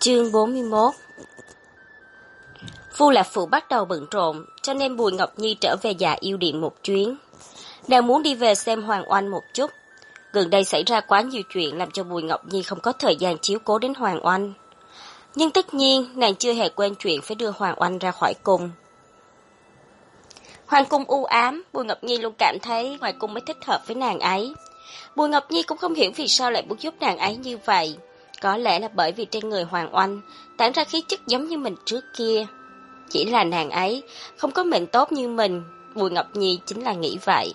Chương 41. Vu Lạc Phụ bắt đầu bận rộn, cho nên Bùi Ngọc Nhi trở về Dạ Yêu Điện một chuyến. Nàng muốn đi về xem Hoàng Oanh một chút. Gần đây xảy ra quá nhiều chuyện làm cho Bùi Ngọc Nhi không có thời gian chiếu cố đến Hoàng Oanh. Nhưng tất nhiên, nàng chưa hề quên chuyện phải đưa Hoàng Oanh ra khỏi cung. Hoàng cung u ám, Bùi Ngọc Nhi luôn cảm thấy ngoài cung mới thích hợp với nàng ấy. Bùi Ngọc Nhi cũng không hiểu vì sao lại muốn giúp nàng ấy như vậy. Có lẽ là bởi vì trên người Hoàng Oanh tản ra khí chất giống như mình trước kia. Chỉ là nàng ấy không có mệnh tốt như mình, Bùi Ngọc Nhi chính là nghĩ vậy.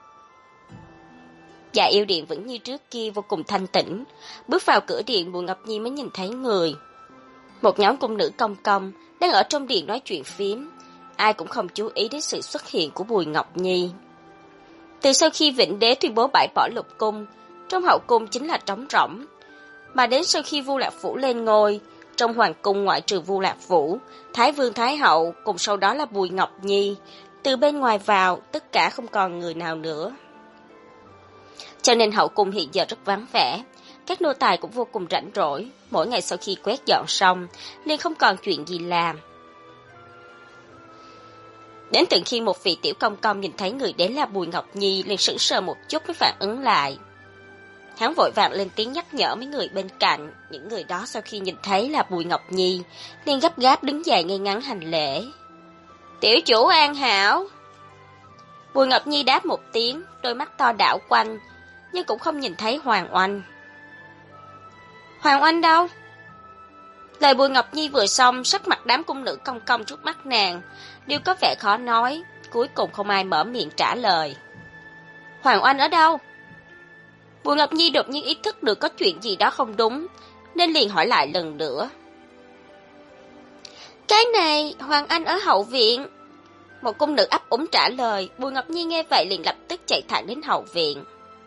Dạ Yêu Điện vẫn như trước kia vô cùng thanh tĩnh. Bước vào cửa điện, Bùi Ngọc Nhi mới nhìn thấy người. Một nhóm cung nữ công công đang ở trong điện nói chuyện phiếm. Ai cũng không chú ý đến sự xuất hiện của Bùi Ngọc Nhi. Từ sau khi Vĩnh Đế tuyên bố bãi bỏ lục cung, trong hậu cung chính là trống rỗng. Mà đến sau khi Vu Lạc Phủ lên ngôi, trong hoàng cung ngoại trừ Vu Lạc Phủ, Thái Vương Thái Hậu cùng sau đó là Bùi Ngọc Nhi, từ bên ngoài vào tất cả không còn người nào nữa. Cho nên hậu cung hiện giờ rất vắng vẻ, các nô tài cũng vô cùng rảnh rỗi, mỗi ngày sau khi quét dọn xong, liền không còn chuyện gì làm. Đến tận khi một vị tiểu công công nhìn thấy người đến là Bùi Ngọc Nhi liền sững sờ một chút mới phản ứng lại. Hắn vội vàng lên tiếng nhắc nhở mấy người bên cạnh, những người đó sau khi nhìn thấy là Bùi Ngọc Nhi, liền gấp gáp đứng dậy ngay ngắn hành lễ. Tiểu chủ an hảo. Bùi Ngọc Nhi đáp một tiếng, đôi mắt to đảo quanh, nhưng cũng không nhìn thấy Hoàng Oanh. Hoàng Oanh đâu? Lời Bùi Ngọc Nhi vừa xong, sắc mặt đám cung nữ công công trước mắt nàng đều có vẻ khó nói, cuối cùng không ai mở miệng trả lời. Hoàng Oanh ở đâu? Bùi Ngọc Nhi đột nhiên ý thức được có chuyện gì đó không đúng, nên liền hỏi lại lần nữa. Cái này, Hoàng Anh ở hậu viện. Một cung nữ ấp úng trả lời, Bùi Ngọc Nhi nghe vậy liền lập tức chạy thẳng đến hậu viện.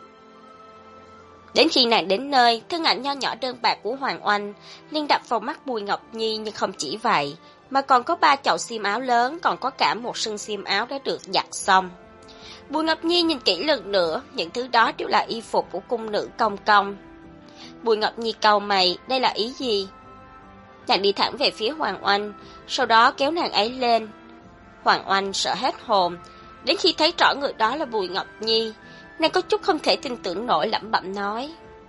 Đến khi nàng đến nơi, thân ảnh nho nhỏ đơn bạc của Hoàng Oanh liền đập vào mắt Bùi Ngọc Nhi, nhưng không chỉ vậy, mà còn có 3 chậu xiêm áo lớn, còn có cả một sân xiêm áo đã được giặt xong. Bùi Ngọc Nhi nhìn kỹ lần nữa, những thứ đó đều là y phục của cung nữ công công. Bùi Ngọc Nhi cau mày, đây là ý gì? Nàng đi thẳng về phía Hoàng Oanh, sau đó kéo nàng ấy lên. Hoàng Oanh sợ hết hồn, đến khi thấy rõ người đó là Bùi Ngọc Nhi, nàng có chút không thể tin tưởng nổi, lẩm bẩm nói.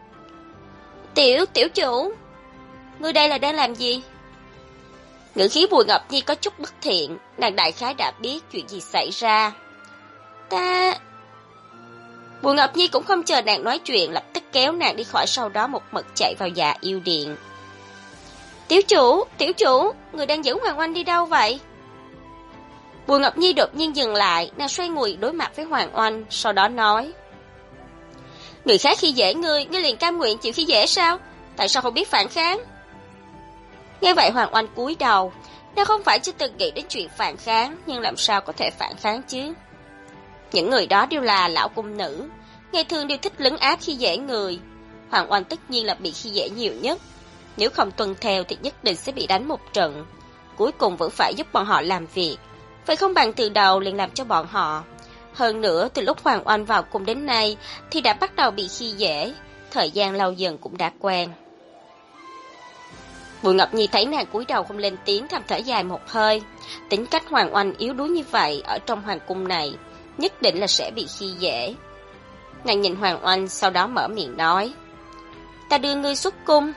Tiểu chủ, ngươi đây là đang làm gì? Ngữ khí Bùi Ngọc Nhi có chút bất thiện, nàng đại khái đã biết chuyện gì xảy ra. Bùi Ngọc Nhi cũng không chờ nàng nói chuyện, lập tức kéo nàng đi khỏi, sau đó một mực chạy vào Dạ Yêu Điện. Tiểu chủ, người đang dẫn Hoàng Oanh đi đâu vậy? Bùi Ngọc Nhi đột nhiên dừng lại, nàng xoay người đối mặt với Hoàng Oanh, sau đó nói. Người khác khi dễ ngươi liền cam nguyện chịu khi dễ sao? Tại sao không biết phản kháng? Nghe vậy Hoàng Oanh cúi đầu, nàng không phải chưa từng nghĩ đến chuyện phản kháng, nhưng làm sao có thể phản kháng chứ? Những người đó đều là lão cung nữ, ngày thường đều thích lấn áp khi dễ người. Hoàng Oanh tất nhiên là bị khi dễ nhiều nhất. Nếu không tuân theo thì nhất định sẽ bị đánh một trận. Cuối cùng vẫn phải giúp bọn họ làm việc. Vậy không bằng từ đầu liền làm cho bọn họ. Hơn nữa, từ lúc Hoàng Oanh vào cung đến nay thì đã bắt đầu bị khi dễ. Thời gian lâu dần cũng đã quen. Bùi Ngọc Nhi thấy nàng cúi đầu không lên tiếng, thầm thở dài một hơi. Tính cách Hoàng Oanh yếu đuối như vậy ở trong hoàng cung này, nhất định là sẽ bị khi dễ. Nàng nhìn Hoàng Oanh, sau đó mở miệng nói. Ta đưa ngươi xuất cung.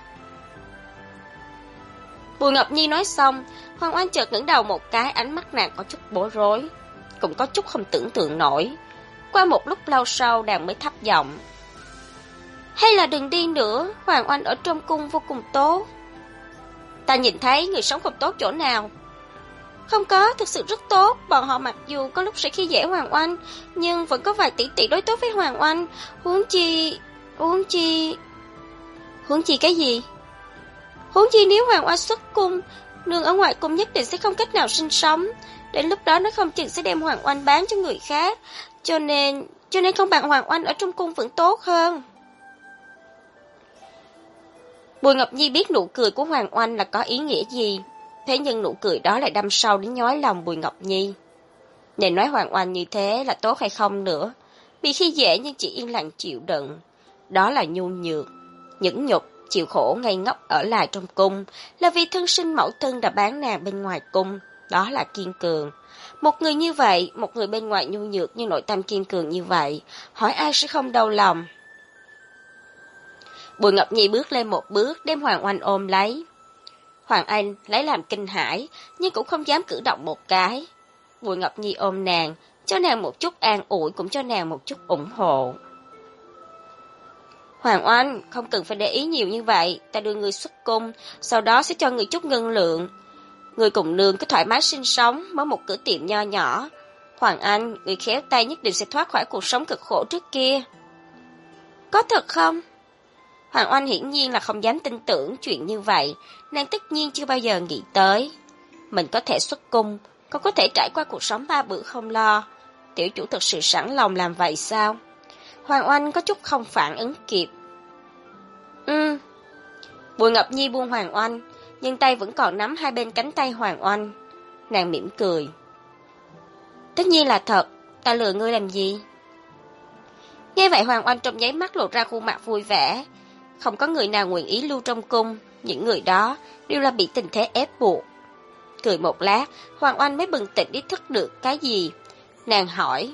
Bùi Ngọc Nhi nói xong, Hoàng Oanh chợt ngẩng đầu một cái, ánh mắt nàng có chút bối rối, cũng có chút không tưởng tượng nổi. Qua một lúc lâu sau, nàng mới thấp giọng. Hay là đừng đi nữa, Hoàng Oanh ở trong cung vô cùng tốt. Ta nhìn thấy người sống không tốt chỗ nào. Không có, thực sự rất tốt. Bọn họ mặc dù có lúc sẽ khi dễ Hoàng Oanh, nhưng vẫn có vài tỷ đối tốt với Hoàng Oanh. Huống chi cái gì? Huống chi nếu Hoàng Oanh xuất cung, nương ở ngoài cung nhất định sẽ không cách nào sinh sống. Đến lúc đó nó không chừng sẽ đem Hoàng Oanh bán cho người khác. Cho nên không bằng Hoàng Oanh ở trong cung vẫn tốt hơn. Bùi Ngọc Nhi biết nụ cười của Hoàng Oanh là có ý nghĩa gì, thế nhưng nụ cười đó lại đâm sâu đến nhói lòng Bùi Ngọc Nhi. Nên nói Hoàng Oanh như thế là tốt hay không nữa, bị khi dễ nhưng chỉ yên lặng chịu đựng, đó là nhu nhược, nhẫn nhục chịu khổ ngây ngốc ở lại trong cung, là vì thân sinh mẫu thân đã bán nàng bên ngoài cung, đó là kiên cường. Một người như vậy, một người bên ngoài nhu nhược nhưng nội tâm kiên cường như vậy, hỏi ai sẽ không đau lòng. Bùi Ngọc Nhi bước lên một bước, đem Hoàng Oanh ôm lấy. Hoàng Anh lấy làm kinh hãi, nhưng cũng không dám cử động một cái. Bùi Ngọc Nhi ôm nàng, cho nàng một chút an ủi, cũng cho nàng một chút ủng hộ. Hoàng Oanh, không cần phải để ý nhiều như vậy, ta đưa người xuất cung, sau đó sẽ cho người chút ngân lượng. Người cùng nương cứ thoải mái sinh sống, mở một cửa tiệm nho nhỏ. Hoàng Anh, người khéo tay nhất định sẽ thoát khỏi cuộc sống cực khổ trước kia. Có thật không? Hoàng Oanh hiển nhiên là không dám tin tưởng chuyện như vậy, nàng tất nhiên chưa bao giờ nghĩ tới. Mình có thể xuất cung, còn có thể trải qua cuộc sống ba bữa không lo. Tiểu chủ thực sự sẵn lòng làm vậy sao? Hoàng Oanh có chút không phản ứng kịp. Bùi Ngọc Nhi buông Hoàng Oanh, nhưng tay vẫn còn nắm hai bên cánh tay Hoàng Oanh. Nàng mỉm cười. Tất nhiên là thật, ta lừa ngươi làm gì? Nghe vậy Hoàng Oanh trong nháy mắt lộ ra khuôn mặt vui vẻ. Không có người nào nguyện ý lưu trong cung, những người đó đều là bị tình thế ép buộc. Cười một lát, Hoàng Oanh mới bừng tỉnh ý thức được cái gì. Nàng hỏi.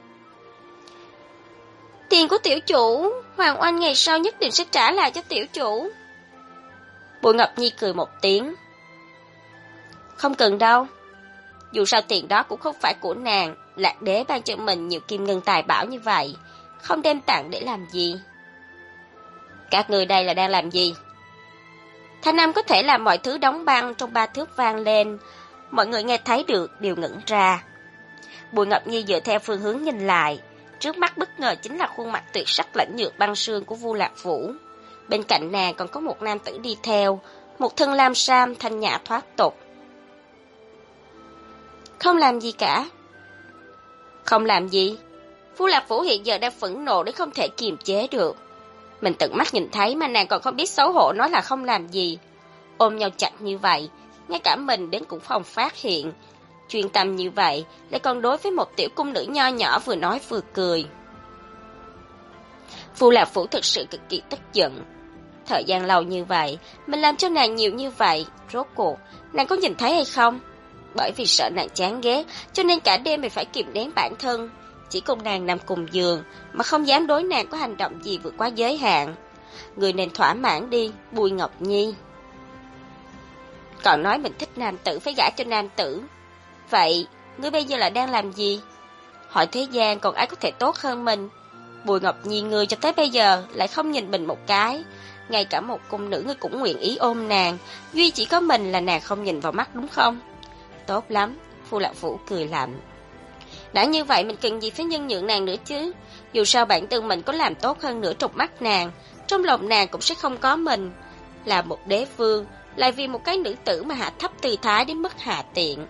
Tiền của tiểu chủ, Hoàng Oanh ngày sau nhất định sẽ trả lại cho tiểu chủ. Bùi Ngọc Nhi cười một tiếng. Không cần đâu. Dù sao tiền đó cũng không phải của nàng, Lạc Đế ban cho mình nhiều kim ngân tài bảo như vậy, không đem tặng để làm gì. Các người đây là đang làm gì? Thanh Nam có thể làm mọi thứ đóng băng trong 3 thước vang lên, mọi người nghe thấy được đều ngẩn ra. Bùi Ngọc Nhi dựa theo phương hướng nhìn lại, trước mắt bất ngờ chính là khuôn mặt tuyệt sắc lãnh nhược băng sương của Vu Lạc Vũ. Bên cạnh nàng còn có một nam tử đi theo, một thân lam sam thanh nhã thoát tục. Không làm gì cả. Không làm gì? Vu Lạc Vũ hiện giờ đang phẫn nộ đến không thể kiềm chế được. Mình tận mắt nhìn thấy mà nàng còn không biết xấu hổ nói là không làm gì. Ôm nhau chặt như vậy, ngay cả mình đến cũng không phát hiện. Chuyên tâm như vậy, lại còn đối với một tiểu cung nữ nho nhỏ vừa nói vừa cười. Vu Lạc Vũ thực sự cực kỳ tức giận. Thời gian lâu như vậy, mình làm cho nàng nhiều như vậy, rốt cuộc, nàng có nhìn thấy hay không? Bởi vì sợ nàng chán ghét, cho nên cả đêm mình phải kìm nén bản thân. Chỉ cùng nàng nằm cùng giường, mà không dám đối nàng có hành động gì vượt quá giới hạn. Người nên thỏa mãn đi, Bùi Ngọc Nhi. Còn nói mình thích nam tử phải gả cho nam tử. Vậy, ngươi bây giờ là đang làm gì? Hỏi thế gian còn ai có thể tốt hơn mình? Bùi Ngọc Nhi ngươi cho tới bây giờ lại không nhìn mình một cái. Ngay cả một cung nữ ngươi cũng nguyện ý ôm nàng, duy chỉ có mình là nàng không nhìn vào mắt đúng không? Tốt lắm, Vu Lạc Vũ cười lạnh. Đã như vậy mình cần gì phải nhân nhượng nàng nữa chứ? Dù sao bản thân mình có làm tốt hơn nữa trong mắt nàng, trong lòng nàng cũng sẽ không có mình. Là một đế vương, lại vì một cái nữ tử mà hạ thấp tư thái đến mức hạ tiện.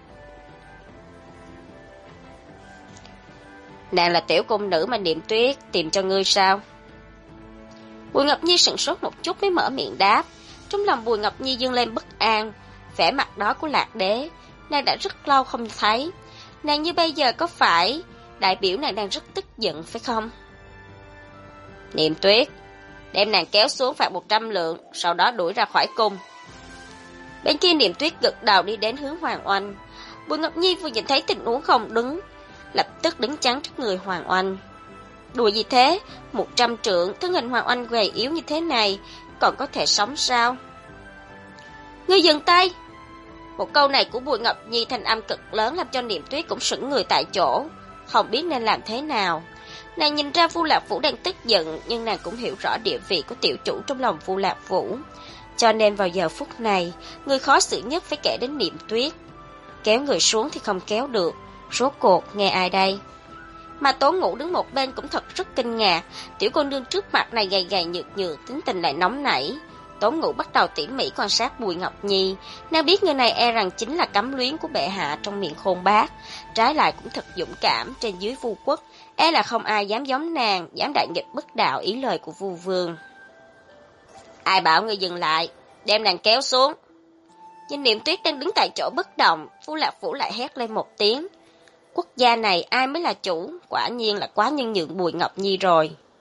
Nàng là tiểu cung nữ mà Niệm Tuyết tìm cho ngươi sao? Bùi Ngọc Nhi sửng sốt một chút mới mở miệng đáp. Trong lòng Bùi Ngọc Nhi dâng lên bất an. Vẻ mặt đó của Lạc Đế, nàng đã rất lâu không thấy. Nàng như bây giờ có phải đại biểu nàng đang rất tức giận phải không? Niệm Tuyết, đem nàng kéo xuống phạt 100 lượng, sau đó đuổi ra khỏi cung. Bên kia Niệm Tuyết gật đầu đi đến hướng Hoàng Oanh. Bùi Ngọc Nhi vừa nhìn thấy tình huống không đứng, lập tức đứng chắn trước người Hoàng Oanh. Đùa gì thế? 100 trượng, thân hình Hoàng Oanh gầy yếu như thế này, còn có thể sống sao? Ngươi dừng tay! Một câu này của Bùi Ngọc Nhi thanh âm cực lớn làm cho Niệm Tuyết cũng sững người tại chỗ, không biết nên làm thế nào. Nàng nhìn ra Vu Lạc Vũ đang tức giận, nhưng nàng cũng hiểu rõ địa vị của tiểu chủ trong lòng Vu Lạc Vũ. Cho nên vào giờ phút này, người khó xử nhất phải kể đến Niệm Tuyết. Kéo người xuống thì không kéo được, rốt cuộc nghe ai đây? Mà Tố Ngũ đứng một bên cũng thật rất kinh ngạc, tiểu cô nương trước mặt này gầy gầy nhược nhược, tính tình lại nóng nảy. Tố Ngũ bắt đầu tỉ mỉ quan sát Bùi Ngọc Nhi, nàng biết người này e rằng chính là cấm luyến của bệ hạ trong miệng khôn bác, trái lại cũng thật dũng cảm trên dưới Vu quốc, e là không ai dám giống nàng, dám đại nghịch bất đạo ý lời của Vu vương. Ai bảo ngươi dừng lại, đem nàng kéo xuống. Nhìn Niệm Tuyết đang đứng tại chỗ bất động, Vu Lạc Vũ lại hét lên một tiếng. Quốc gia này ai mới là chủ, quả nhiên là quá nhân nhượng Bùi Ngọc Nhi rồi.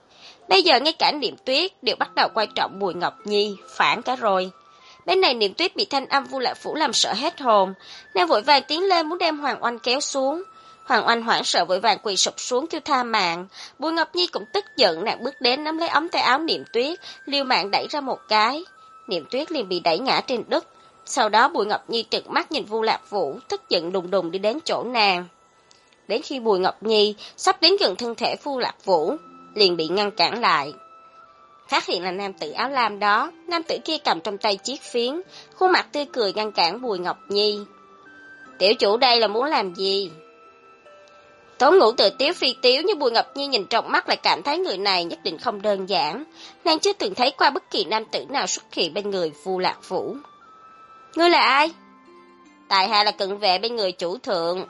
Bây giờ ngay cả Niệm Tuyết đều bắt đầu quan trọng Bùi Ngọc Nhi, phản cả rồi. Bên này Niệm Tuyết bị thanh âm Vu Lạc Phủ làm sợ hết hồn, nàng vội vàng tiến lên muốn đem Hoàng Oanh kéo xuống. Hoàng Oanh hoảng sợ vội vàng quỳ sụp xuống kêu tha mạng. Bùi Ngọc Nhi cũng tức giận, nàng bước đến nắm lấy ống tay áo Niệm Tuyết, liều mạng đẩy ra một cái. Niệm Tuyết liền bị đẩy ngã trên đất. Sau đó Bùi Ngọc Nhi trừng mắt nhìn Vu Lạc Vũ, tức giận đùng đùng đi đến chỗ nàng. Đến khi Bùi Ngọc Nhi sắp đến gần thân thể Vu Lạc Vũ, liền bị ngăn cản lại. Phát hiện là nam tử áo lam đó, nam tử kia cầm trong tay chiếc phiến, khuôn mặt tươi cười ngăn cản Bùi Ngọc Nhi. Tiểu chủ đây là muốn làm gì? Tống Ngũ Tự tiếu phi tiếu, nhưng Bùi Ngọc Nhi nhìn trong mắt lại cảm thấy người này nhất định không đơn giản. Nàng chưa từng thấy qua bất kỳ nam tử nào xuất hiện bên người Vu Lạc Vũ. Ngươi là ai? Tại hạ là cận vệ bên người chủ thượng.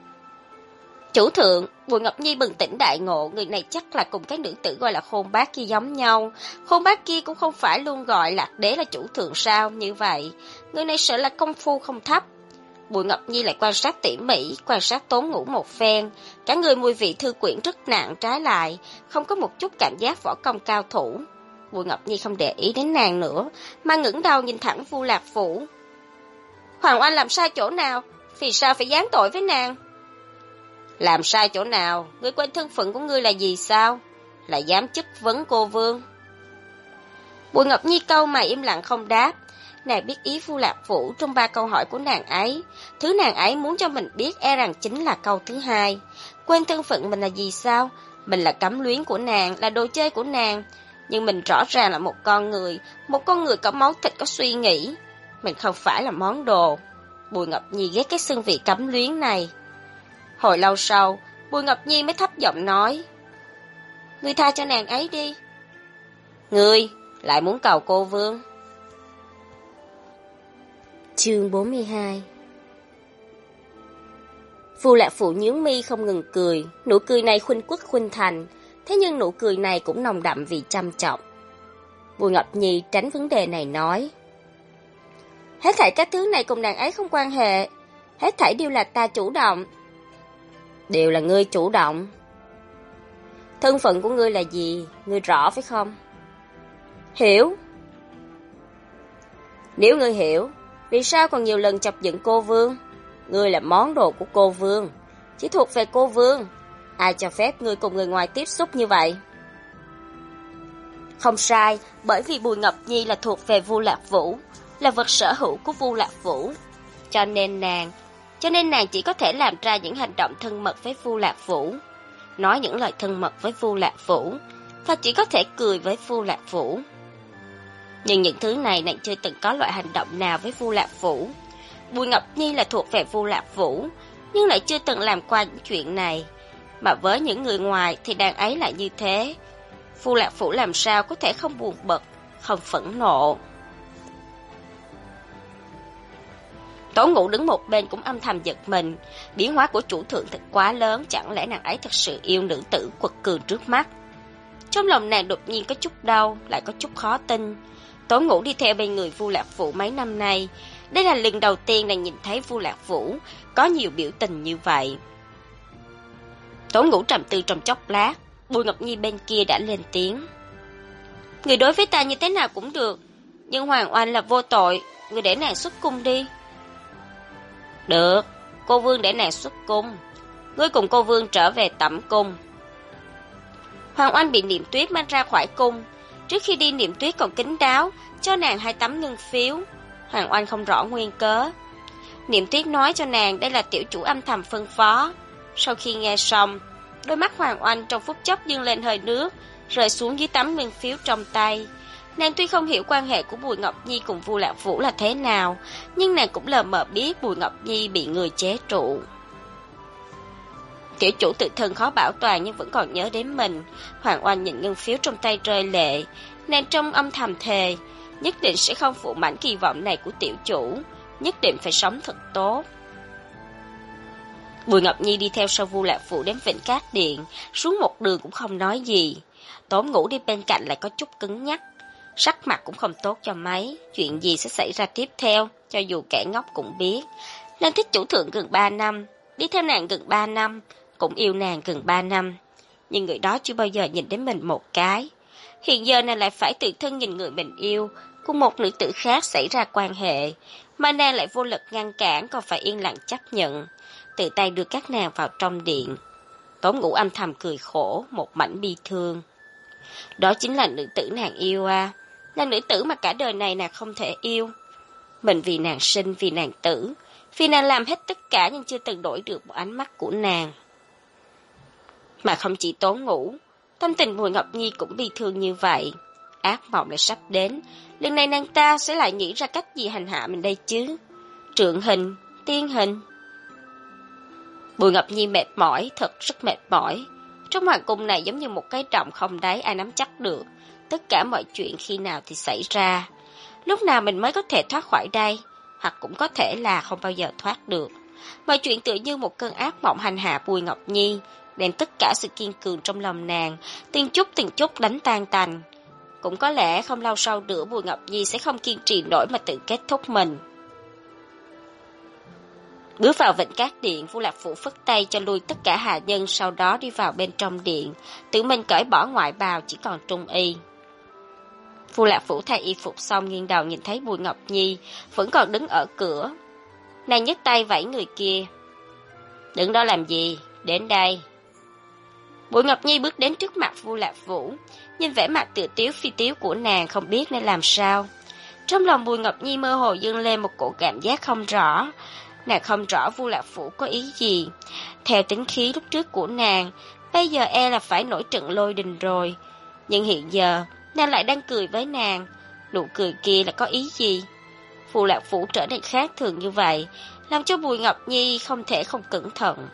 Chủ thượng, Bùi Ngọc Nhi bừng tỉnh đại ngộ, người này chắc là cùng cái nữ tử gọi là Khôn Bác kia giống nhau. Khôn Bác kia cũng không phải luôn gọi Lạc Đế là chủ thượng sao? Như vậy, người này sợ là công phu không thấp. Bùi Ngọc Nhi lại quan sát tỉ mỉ, quan sát Tống Ngũ một phen. Cả người mùi vị thư quyển rất nặng, trái lại, không có một chút cảm giác võ công cao thủ. Bùi Ngọc Nhi không để ý đến nàng nữa, mà ngẩng đầu nhìn thẳng Vu Lạc Vũ. Hoàng Oanh làm sai chỗ nào? Vì sao phải giáng tội với nàng? Làm sai chỗ nào? Ngươi quên thân phận của ngươi là gì sao? Là dám chất vấn cô vương. Bùi Ngọc Nhi câu mày im lặng không đáp. Nàng biết ý Vu Lạc Vũ trong 3 câu hỏi của nàng ấy. Thứ nàng ấy muốn cho mình biết e rằng chính là câu thứ 2. Quên thân phận mình là gì sao? Mình là cấm luyến của nàng, là đồ chơi của nàng. Nhưng mình rõ ràng là một con người có máu thịt, có suy nghĩ. Mình không phải là món đồ. Bùi Ngọc Nhi ghét cái xưng vị cấm luyến này. Hồi lâu sau, Bùi Ngọc Nhi mới thấp giọng nói. Ngươi tha cho nàng ấy đi. Ngươi lại muốn cầu cô vương. Chương 42. Vu Lạc Phụ nhướng mi không ngừng cười, nụ cười này khuynh quốc khuynh thành, thế nhưng nụ cười này cũng nồng đậm vì chăm trọng. Bùi Ngọc Nhi tránh vấn đề này nói. Hết thảy các thứ này cùng nàng ấy không quan hệ, hết thảy đều là ta chủ động. Đều là ngươi chủ động. Thân phận của ngươi là gì, ngươi rõ phải không? Hiểu. Nếu ngươi hiểu, vì sao còn nhiều lần chọc giận cô vương? Ngươi là món đồ của cô vương, chỉ thuộc về cô vương. Ai cho phép ngươi cùng người ngoài tiếp xúc như vậy? Không sai, bởi vì Bùi Ngọc Nhi là thuộc về Vu Lạc Vũ, là vật sở hữu của Vu Lạc Vũ. Cho nên nàng chỉ có thể làm ra những hành động thân mật với Vu Lạc Vũ, nói những lời thân mật với Vu Lạc Vũ, và chỉ có thể cười với Vu Lạc Vũ. Nhưng những thứ này nàng chưa từng có loại hành động nào với Vu Lạc Vũ. Bùi Ngọc Nhi là thuộc về Vu Lạc Vũ, nhưng lại chưa từng làm qua những chuyện này. Mà với những người ngoài thì nàng ấy lại như thế. Vu Lạc Vũ làm sao có thể không buồn bực, không phẫn nộ. Tống Ngũ đứng một bên cũng âm thầm giật mình. Biến hóa của chủ thượng thật quá lớn, chẳng lẽ nàng ấy thật sự yêu nữ tử quật cường trước mắt? Trong lòng nàng đột nhiên có chút đau, lại có chút khó tin. Tống Ngũ đi theo bên người Vu Lạc Vũ mấy năm nay, đây là lần đầu tiên nàng nhìn thấy Vu Lạc Vũ có nhiều biểu tình như vậy. Tống Ngũ trầm tư trong chốc lát, Bùi Ngọc Nhi bên kia đã lên tiếng. Người đối với ta như thế nào cũng được, nhưng Hoàng Oanh là vô tội, người để nàng xuất cung đi. Được, cô vương để nàng xuất cung. Ngươi cùng cô vương trở về tẩm cung. Hoàng Oanh bị Niệm Tuyết mang ra khỏi cung. Trước khi đi Niệm Tuyết còn kín đáo cho nàng 2 tấm ngân phiếu. Hoàng Oanh không rõ nguyên cớ. Niệm Tuyết nói cho nàng đây là tiểu chủ âm thầm phân phó. Sau khi nghe xong, đôi mắt Hoàng Oanh trong phút chốc dâng lên hơi nước, rơi xuống dưới tấm ngân phiếu trong tay. Nàng tuy không hiểu quan hệ của Bùi Ngọc Nhi cùng Vu Lạc Vũ là thế nào, nhưng nàng cũng lờ mờ biết Bùi Ngọc Nhi bị người chế trụ. Tiểu chủ tự thân khó bảo toàn nhưng vẫn còn nhớ đến mình. Hoàng Oanh nhìn ngân phiếu trong tay rơi lệ. Nàng trong âm thầm thề, nhất định sẽ không phụ mảnh kỳ vọng này của tiểu chủ, nhất định phải sống thật tốt. Bùi Ngọc Nhi đi theo sau Vu Lạc Vũ đến Vĩnh Cát Điện, xuống một đường cũng không nói gì. Tống Ngũ đi bên cạnh lại có chút cứng nhắc, sắc mặt cũng không tốt cho mấy. Chuyện gì sẽ xảy ra tiếp theo, cho dù kẻ ngốc cũng biết. Nàng thích chủ thượng gần 3 năm, đi theo nàng gần 3 năm, cũng yêu nàng gần 3 năm. Nhưng người đó chưa bao giờ nhìn đến mình một cái. Hiện giờ nàng lại phải tự thân nhìn người mình yêu cùng một nữ tử khác xảy ra quan hệ, mà nàng lại vô lực ngăn cản, còn phải yên lặng chấp nhận, tự tay đưa các nàng vào trong điện. Tống Ngũ âm thầm cười khổ, một mảnh bi thương. Đó chính là nữ tử nàng yêu à, là nữ tử mà cả đời này nàng không thể yêu. Mình vì nàng sinh, vì nàng tử, vì nàng làm hết tất cả nhưng chưa từng đổi được một ánh mắt của nàng. Mà không chỉ Tống Ngũ, tâm tình Bùi Ngọc Nhi cũng bi thương như vậy. Ác mộng lại sắp đến, lần này nàng ta sẽ lại nghĩ ra cách gì hành hạ mình đây chứ? Trượng hình, tiên hình. Bùi Ngọc Nhi mệt mỏi, thật rất mệt mỏi. Trong hoàng cung này giống như một cái động không đáy, ai nắm chắc được. Tất cả mọi chuyện khi nào thì xảy ra. Lúc nào mình mới có thể thoát khỏi đây, hoặc cũng có thể là không bao giờ thoát được. Mọi chuyện tựa như một cơn ác mộng hành hạ Bùi Ngọc Nhi, đem tất cả sự kiên cường trong lòng nàng, từng chút đánh tan tành. Cũng có lẽ không lâu sau nữa Bùi Ngọc Nhi sẽ không kiên trì nổi mà tự kết thúc mình. Bước vào Vịnh Cát Điện, Vu Lạc Phủ phất tay cho lui tất cả hạ nhân, sau đó đi vào bên trong điện, tự mình cởi bỏ ngoại bào chỉ còn trung y. Vu Lạc Phủ thay y phục xong nghiêng đầu nhìn thấy Bùi Ngọc Nhi vẫn còn đứng ở cửa. Nàng nhấc tay vẫy người kia. Đứng đó làm gì? Đến đây. Bùi Ngọc Nhi bước đến trước mặt Vu Lạc Phủ, nhìn vẻ mặt tự tiếu phi tiếu của nàng không biết nên làm sao. Trong lòng Bùi Ngọc Nhi mơ hồ dâng lên một cổ cảm giác không rõ. Nàng không rõ Vu Lạc Phủ có ý gì. Theo tính khí lúc trước của nàng, bây giờ e là phải nổi trận lôi đình rồi. Nhưng hiện giờ, nàng lại đang cười với nàng. Nụ cười kia là có ý gì? Vu Lạc Phủ trở nên khác thường như vậy, làm cho Bùi Ngọc Nhi không thể không cẩn thận.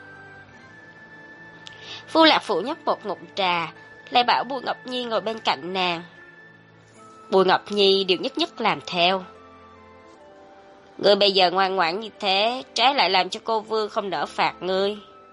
Vu Lạc Phủ nhấp một ngụm trà, lại bảo Bùi Ngọc Nhi ngồi bên cạnh nàng. Bùi Ngọc Nhi đều nhất nhất làm theo. Ngươi bây giờ ngoan ngoãn như thế, trái lại làm cho cô Vương không nỡ phạt ngươi.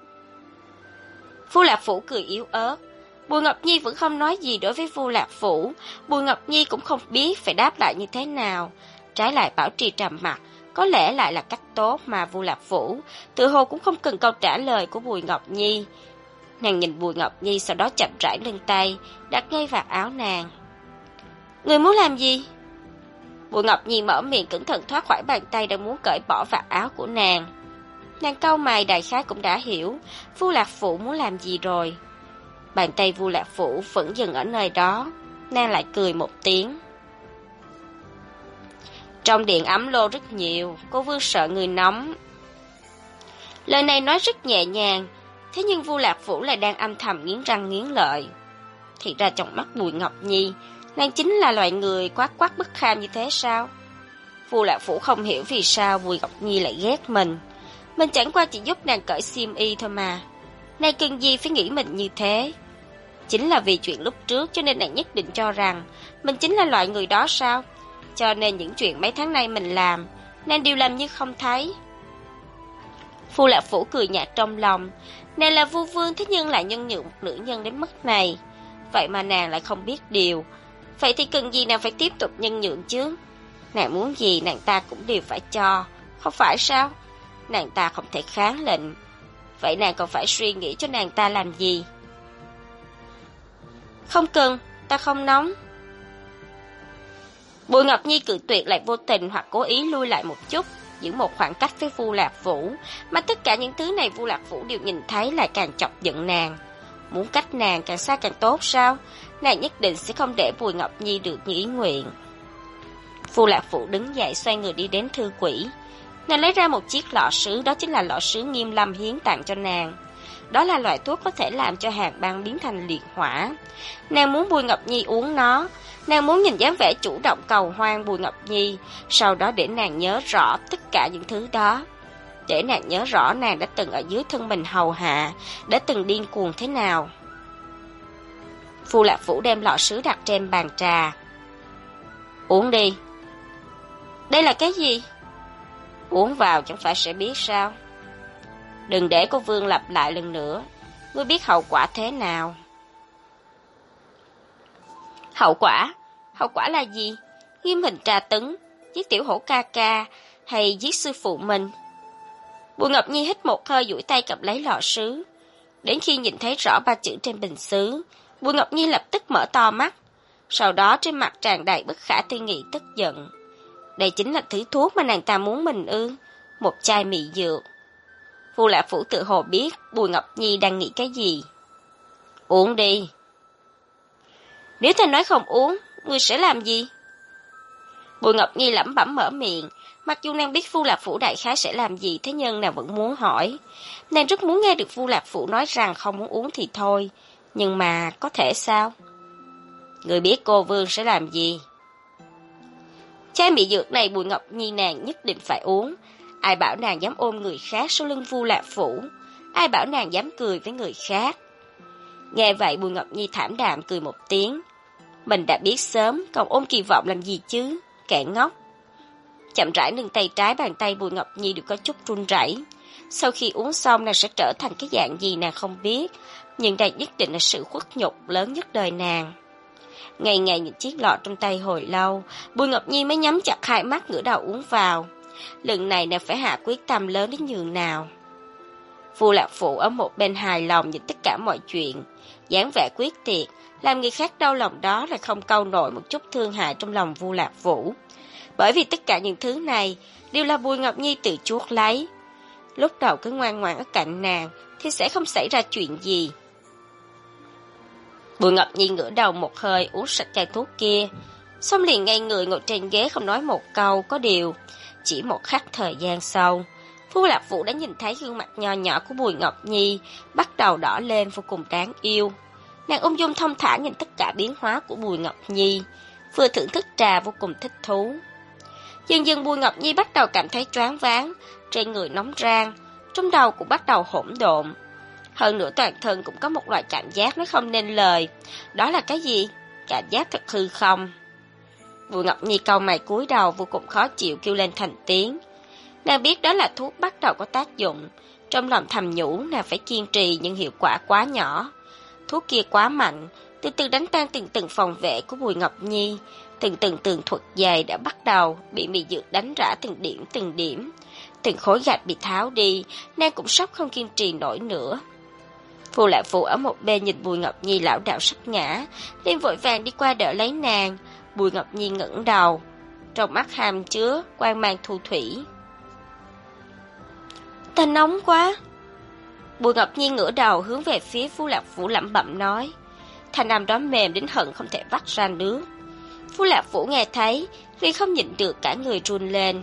Vu Lạc Phủ cười yếu ớt. Bùi Ngọc Nhi vẫn không nói gì đối với Vu Lạc Phủ. Bùi Ngọc Nhi cũng không biết phải đáp lại như thế nào. Trái lại bảo trì trầm mặc, có lẽ lại là cách tốt mà Vu Lạc Phủ tự hồ cũng không cần câu trả lời của Bùi Ngọc Nhi. Nàng nhìn Bùi Ngọc Nhi, sau đó chậm rãi lên tay, đặt ngay vạt áo nàng. Người muốn làm gì? Bùi Ngọc Nhi mở miệng cẩn thận thoát khỏi bàn tay đang muốn cởi bỏ vạt áo của nàng. Nàng cau mày, đại khái cũng đã hiểu Vu Lạc Phủ muốn làm gì rồi. Bàn tay Vu Lạc Phủ vẫn dừng ở nơi đó. Nàng lại cười một tiếng. Trong điện ấm lô rất nhiều, cô Vương sợ người nóng. Lời này nói rất nhẹ nhàng, thế nhưng Vu Lạc Phủ lại đang âm thầm nghiến răng nghiến lợi. Thì ra trong mắt Bùi Ngọc Nhi, nàng chính là loại người quát quát bất kham như thế sao? Vu Lạc Phủ không hiểu vì sao Bùi Ngọc Nhi lại ghét mình. Mình chẳng qua chỉ giúp nàng cởi xiêm y thôi mà. Nàng cần gì phải nghĩ mình như thế? Chính là vì chuyện lúc trước cho nên nàng nhất định cho rằng mình chính là loại người đó sao? Cho nên những chuyện mấy tháng nay mình làm, nàng đều làm như không thấy. Vu Lạc Phủ cười nhạt trong lòng. Nàng là Vu Vương, thế nhưng lại nhân nhượng một nữ nhân đến mức này. Vậy mà nàng lại không biết điều. Vậy thì cần gì nàng phải tiếp tục nhân nhượng chứ? Nàng muốn gì nàng ta cũng đều phải cho, không phải sao? Nàng ta không thể kháng lệnh. Vậy nàng còn phải suy nghĩ cho nàng ta làm gì? Không cần, ta không nóng. Bùi Ngọc Nhi cự tuyệt, lại vô tình hoặc cố ý lui lại một chút, giữ một khoảng cách với Vu Lạc Phủ, mà tất cả những thứ này Vu Lạc Phủ đều nhìn thấy, lại càng chọc giận nàng. Muốn cách nàng càng xa càng tốt sao? Nàng nhất định sẽ không để Bùi Ngọc Nhi được như ý nguyện. Vu Lạc Phủ đứng dậy xoay người đi đến thư quỷ. Nàng lấy ra một chiếc lọ sứ, đó chính là lọ sứ Nghiêm Lâm hiến tặng cho nàng. Đó là loại thuốc có thể làm cho hàn băng biến thành liệt hỏa. Nàng muốn Bùi Ngọc Nhi uống nó. Nàng muốn nhìn dáng vẻ chủ động cầu hoan Bùi Ngọc Nhi, sau đó để nàng nhớ rõ tất cả những thứ đó. Để nàng nhớ rõ nàng đã từng ở dưới thân mình hầu hạ, đã từng điên cuồng thế nào. Vu Lạc Phủ đem lọ sứ đặt trên bàn trà. Uống đi. Đây là cái gì? Uống vào chẳng phải sẽ biết sao? Đừng để cô Vương lặp lại lần nữa. Ngươi biết hậu quả thế nào? Hậu quả? Hậu quả là gì? Nghiêm hình tra tấn, giết tiểu hổ ca ca, hay giết sư phụ mình? Bùi Ngọc Nhi hít một hơi, duỗi tay cầm lấy lọ sứ. Đến khi nhìn thấy rõ ba chữ trên bình sứ, Bùi Ngọc Nhi lập tức mở to mắt. Sau đó trên mặt tràn đầy bất khả tư nghị tức giận. Đây chính là thứ thuốc mà nàng ta muốn mình ư? Một chai mị dược. Vu Lạc Phủ tự hồ biết Bùi Ngọc Nhi đang nghĩ cái gì. Uống đi. Nếu ta nói không uống, ngươi sẽ làm gì? Bùi Ngọc Nhi lẩm bẩm mở miệng. Mặc dù nàng biết Vu Lạc Phủ đại khái sẽ làm gì, thế nhưng nàng vẫn muốn hỏi. Nàng rất muốn nghe được Vu Lạc Phủ nói rằng không muốn uống thì thôi. Nhưng mà có thể sao? Người biết cô Vương sẽ làm gì? Chai mị dược này Bùi Ngọc Nhi nàng nhất định phải uống. Ai bảo nàng dám ôm người khác sau lưng Vu Lạc Phủ? Ai bảo nàng dám cười với người khác? Nghe vậy Bùi Ngọc Nhi thảm đạm cười một tiếng. Mình đã biết sớm, còn ôm kỳ vọng làm gì chứ? Kẻ ngốc. Chậm rãi nâng tay trái, bàn tay Bùi Ngọc Nhi được có chút run rẩy. Sau khi uống xong nàng sẽ trở thành cái dạng gì nàng không biết, nhưng đây nhất định là sự khuất nhục lớn nhất đời nàng. Ngày ngày nhìn chiếc lọ trong tay hồi lâu, Bùi Ngọc Nhi mới nhắm chặt hai mắt ngửa đầu uống vào. Lần này nàng phải hạ quyết tâm lớn đến nhường nào. Vu Lạc Phủ ở một bên hài lòng nhìn tất cả mọi chuyện, dáng vẻ quyết tuyệt, làm người khác đau lòng đó là không câu nổi một chút thương hại trong lòng Vu Lạc Phủ. Bởi vì tất cả những thứ này đều là Bùi Ngọc Nhi tự chuốc lấy. Lúc đầu cứ ngoan ngoãn ở cạnh nàng thì sẽ không xảy ra chuyện gì. Bùi Ngọc Nhi ngửa đầu một hơi uống sạch chai thuốc kia, xong liền ngay người ngồi trên ghế không nói một câu. Có điều, chỉ một khắc thời gian sau, Vu Lạc Phủ đã nhìn thấy gương mặt nho nhỏ của Bùi Ngọc Nhi bắt đầu đỏ lên vô cùng đáng yêu. Nàng ung dung thông thả nhìn tất cả biến hóa của Bùi Ngọc Nhi, vừa thưởng thức trà vô cùng thích thú. Dần dần Bùi Ngọc Nhi bắt đầu cảm thấy choáng váng, trên người nóng rang, trong đầu cũng bắt đầu hỗn độn. Hơn nữa toàn thân cũng có một loại cảm giác nói không nên lời. Đó là cái gì? Cảm giác thật hư không? Bùi Ngọc Nhi cau mày cúi đầu vô cùng khó chịu kêu lên thành tiếng. Nàng biết đó là thuốc bắt đầu có tác dụng. Trong lòng thầm nhủ nàng phải kiên trì nhưng hiệu quả quá nhỏ. Thuốc kia quá mạnh, từ từ đánh tan từng phòng vệ của Bùi Ngọc Nhi. Từng tường thuật dày đã bắt đầu bị mị dược đánh rã từng điểm. Từng khối gạch bị tháo đi, nàng cũng sắp không kiên trì nổi nữa. Vu Lạc Phủ ở một bên nhìn Bùi Ngọc Nhi lảo đảo sắp ngã, liền vội vàng đi qua đỡ lấy nàng. Bùi Ngọc Nhi ngẩng đầu, trong mắt hàm chứa quang mang thu thủy. Ta nóng quá. Bùi Ngọc Nhi ngửa đầu hướng về phía Vu Lạc Phủ lẩm bẩm nói. Thanh âm đó mềm đến hận không thể vắt ra nước. Vu Lạc Phủ nghe thấy, vì không nhịn được cả người run lên.